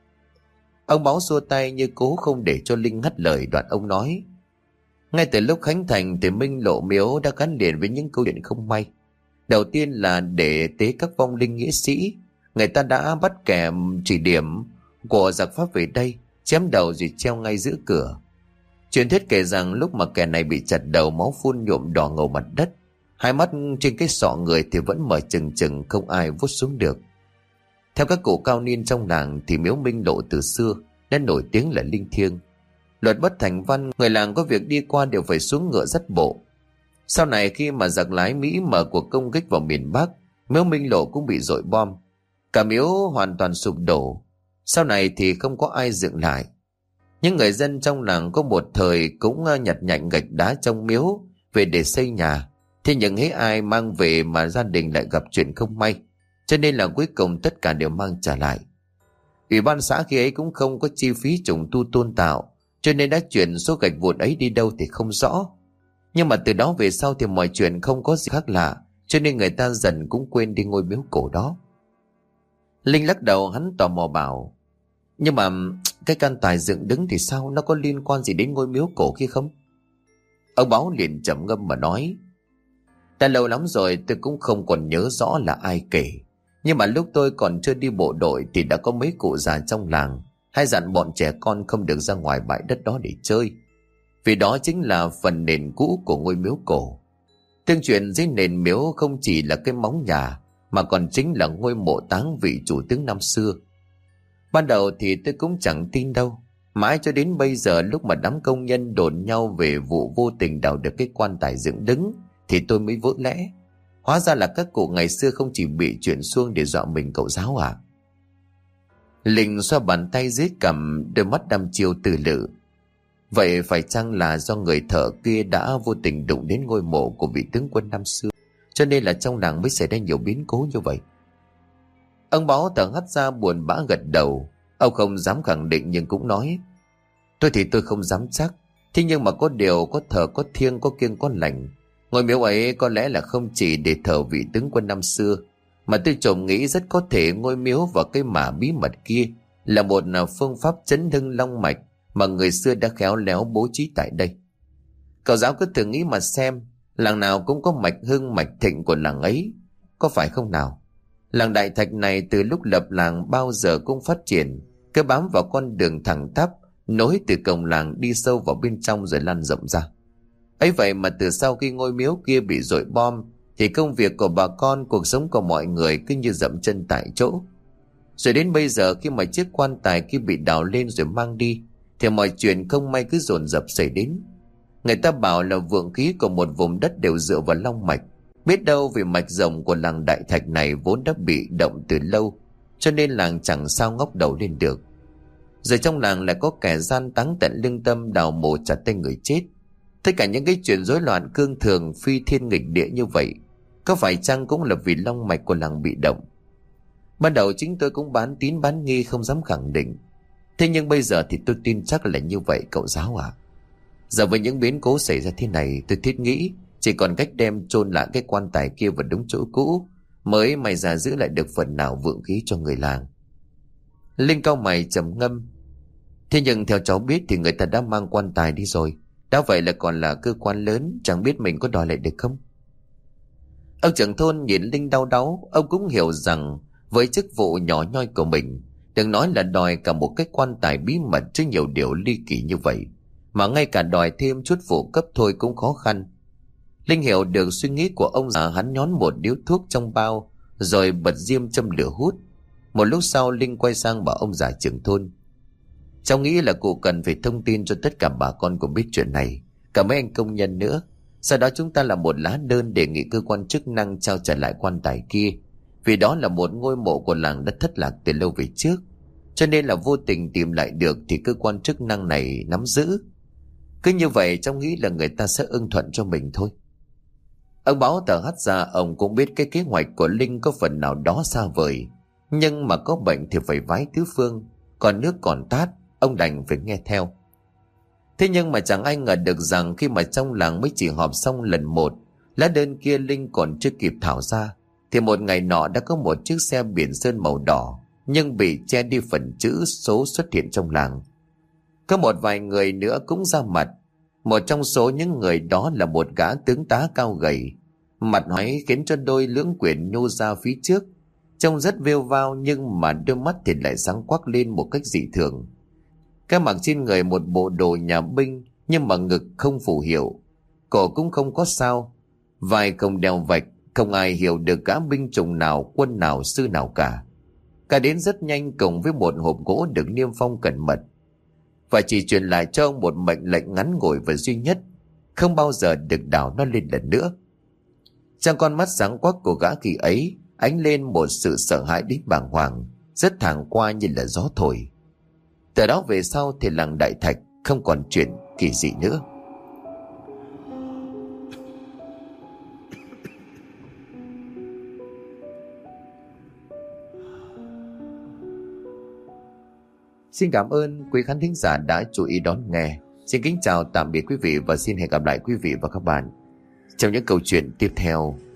S1: Ông Báo xua tay như cố không để cho Linh ngắt lời. Đoạn ông nói: ngay từ lúc khánh thành thì Minh Lộ miếu đã gắn liền với những câu chuyện không may. Đầu tiên là để tế các vong linh nghĩa sĩ. Người ta đã bắt kẻ chỉ điểm của giặc Pháp về đây, chém đầu rồi treo ngay giữa cửa. Truyền thuyết kể rằng lúc mà kẻ này bị chặt đầu, máu phun nhuộm đỏ ngầu mặt đất, hai mắt trên cái sọ người thì vẫn mở trừng trừng, không ai vuốt xuống được. Theo các cụ cao niên trong làng thì miếu Minh Lộ từ xưa đã nổi tiếng là linh thiêng. Luật bất thành văn, người làng có việc đi qua đều phải xuống ngựa dắt bộ. Sau này khi mà giặc lái Mỹ mở cuộc công kích vào miền Bắc, miếu Minh Lộ cũng bị dội bom, cả miếu hoàn toàn sụp đổ. Sau này thì không có ai dựng lại. Những người dân trong làng có một thời cũng nhặt nhạnh gạch đá trong miếu về để xây nhà. Thế nhưng hễ ai mang về mà gia đình lại gặp chuyện không may, cho nên là cuối cùng tất cả đều mang trả lại. Ủy ban xã khi ấy cũng không có chi phí trùng tu tôn tạo, cho nên đã chuyển số gạch vụn ấy đi đâu thì không rõ. Nhưng mà từ đó về sau thì mọi chuyện không có gì khác lạ, cho nên người ta dần cũng quên đi ngôi miếu cổ đó. Linh lắc đầu, hắn tò mò bảo: nhưng mà cái căn tài dựng đứng thì sao, nó có liên quan gì đến ngôi miếu cổ kia không? Ông Báo liền trầm ngâm mà nói: đã lâu lắm rồi tôi cũng không còn nhớ rõ là ai kể. Nhưng mà lúc tôi còn chưa đi bộ đội thì đã có mấy cụ già trong làng hay dặn bọn trẻ con không được ra ngoài bãi đất đó để chơi, vì đó chính là phần nền cũ của ngôi miếu cổ. Tương truyền dưới nền miếu không chỉ là cái móng nhà, mà còn chính là ngôi mộ táng vị chủ tướng năm xưa. Ban đầu thì tôi cũng chẳng tin đâu, mãi cho đến bây giờ lúc mà đám công nhân đồn nhau về vụ vô tình đào được cái quan tài dựng đứng thì tôi mới vỡ lẽ. Hóa ra là các cụ ngày xưa không chỉ bị chuyện xuông để dọa mình cậu giáo à? Linh xoa bàn tay dưới cằm, đôi mắt đăm chiêu từ lự. Vậy phải chăng là do người thợ kia đã vô tình đụng đến ngôi mộ của vị tướng quân năm xưa, cho nên là trong làng mới xảy ra nhiều biến cố như vậy? Ông Báo thở hắt ra buồn bã gật đầu. Ông không dám khẳng định nhưng cũng nói: tôi thì tôi không dám chắc, thế nhưng mà có điều có thờ có thiêng, có kiêng có lành. Ngôi miếu ấy có lẽ là không chỉ để thờ vị tướng quân năm xưa, mà tôi trộm nghĩ rất có thể ngôi miếu và cái mả bí mật kia là một phương pháp chấn hưng long mạch mà người xưa đã khéo léo bố trí tại đây. Cậu giáo cứ thử nghĩ mà xem, làng nào cũng có mạch hưng mạch thịnh của làng ấy, có phải không nào? Làng Đại Thạch này từ lúc lập làng bao giờ cũng phát triển, cứ bám vào con đường thẳng tắp nối từ cổng làng đi sâu vào bên trong rồi lan rộng ra. Ấy vậy mà từ sau khi ngôi miếu kia bị dội bom thì công việc của bà con, cuộc sống của mọi người cứ như dậm chân tại chỗ. Rồi đến bây giờ khi mà chiếc quan tài kia bị đào lên rồi mang đi thì mọi chuyện không may cứ dồn dập xảy đến. Người ta bảo là vượng khí của một vùng đất đều dựa vào long mạch. Biết đâu vì mạch rồng của làng Đại Thạch này vốn đã bị động từ lâu, cho nên làng chẳng sao ngóc đầu lên được. Rồi trong làng lại có kẻ gian táng tận lương tâm đào mộ chặt tay người chết. Tất cả những cái chuyện rối loạn cương thường phi thiên nghịch địa như vậy, có phải chăng cũng là vì long mạch của làng bị động? Ban đầu chính tôi cũng bán tín bán nghi, không dám khẳng định. Thế nhưng bây giờ thì tôi tin chắc là như vậy cậu giáo ạ. À. Giờ với những biến cố xảy ra thế này, tôi thiết nghĩ chỉ còn cách đem chôn lại cái quan tài kia vào đúng chỗ cũ, mới may ra giữ lại được phần nào vượng khí cho người làng. Linh cau mày trầm ngâm: thế nhưng theo cháu biết thì người ta đã mang quan tài đi rồi, đã vậy là còn là cơ quan lớn, chẳng biết mình có đòi lại được không? Ông trưởng thôn nhìn Linh đau đáu. Ông cũng hiểu rằng với chức vụ nhỏ nhoi của mình, đừng nói là đòi cả một cái quan tài bí mật chứ nhiều điều ly kỳ như vậy, mà ngay cả đòi thêm chút phụ cấp thôi cũng khó khăn. Linh hiểu được suy nghĩ của ông già, hắn nhón một điếu thuốc trong bao rồi bật diêm châm lửa hút. Một lúc sau Linh quay sang bảo ông già trưởng thôn: cháu nghĩ là cụ cần phải thông tin cho tất cả bà con cùng biết chuyện này, cả mấy anh công nhân nữa. Sau đó chúng ta làm một lá đơn đề nghị cơ quan chức năng trao trả lại quan tài kia, vì đó là một ngôi mộ của làng đã thất lạc từ lâu về trước, cho nên là vô tình tìm lại được thì cơ quan chức năng này nắm giữ. Cứ như vậy cháu nghĩ là người ta sẽ ưng thuận cho mình thôi. Ông Báo thở hắt ra. Ông cũng biết cái kế hoạch của Linh có phần nào đó xa vời, nhưng mà có bệnh thì phải vái tứ phương, còn nước còn tát, ông đành phải nghe theo. Thế nhưng mà chẳng ai ngờ được rằng khi mà trong làng mới chỉ họp xong lần một, Lá đơn kia Linh còn chưa kịp thảo ra thì một ngày nọ đã có một chiếc xe biển sơn màu đỏ nhưng bị che đi phần chữ số xuất hiện trong làng. Có một vài người nữa cũng ra mặt. Một trong số những người đó là một gã tướng tá cao gầy, mặt hói khiến cho đôi lưỡng quyển nhô ra phía trước, trông rất vêu vao nhưng mà đôi mắt thì lại sáng quắc lên một cách dị thường. Cái mặc trên người một bộ đồ nhà binh nhưng mà ngực không phù hiệu, cổ cũng không có sao, vai không đeo vạch, không ai hiểu được gã binh chủng nào, quân nào, sư nào cả. Cả đến rất nhanh cùng với một hộp gỗ được niêm phong cẩn mật, và chỉ truyền lại cho ông một mệnh lệnh ngắn ngủi và duy nhất, không bao giờ được đảo nó lên lần nữa. Trong con mắt sáng quắc của gã khi ấy ánh lên một sự sợ hãi đến bàng hoàng, rất thẳng qua như là gió thổi. Từ đó về sau thì làng Đại Thạch không còn chuyện kỳ dị nữa. Xin cảm ơn quý khán thính giả đã chú ý đón nghe. Xin kính chào tạm biệt quý vị và xin hẹn gặp lại quý vị và các bạn trong những câu chuyện tiếp theo.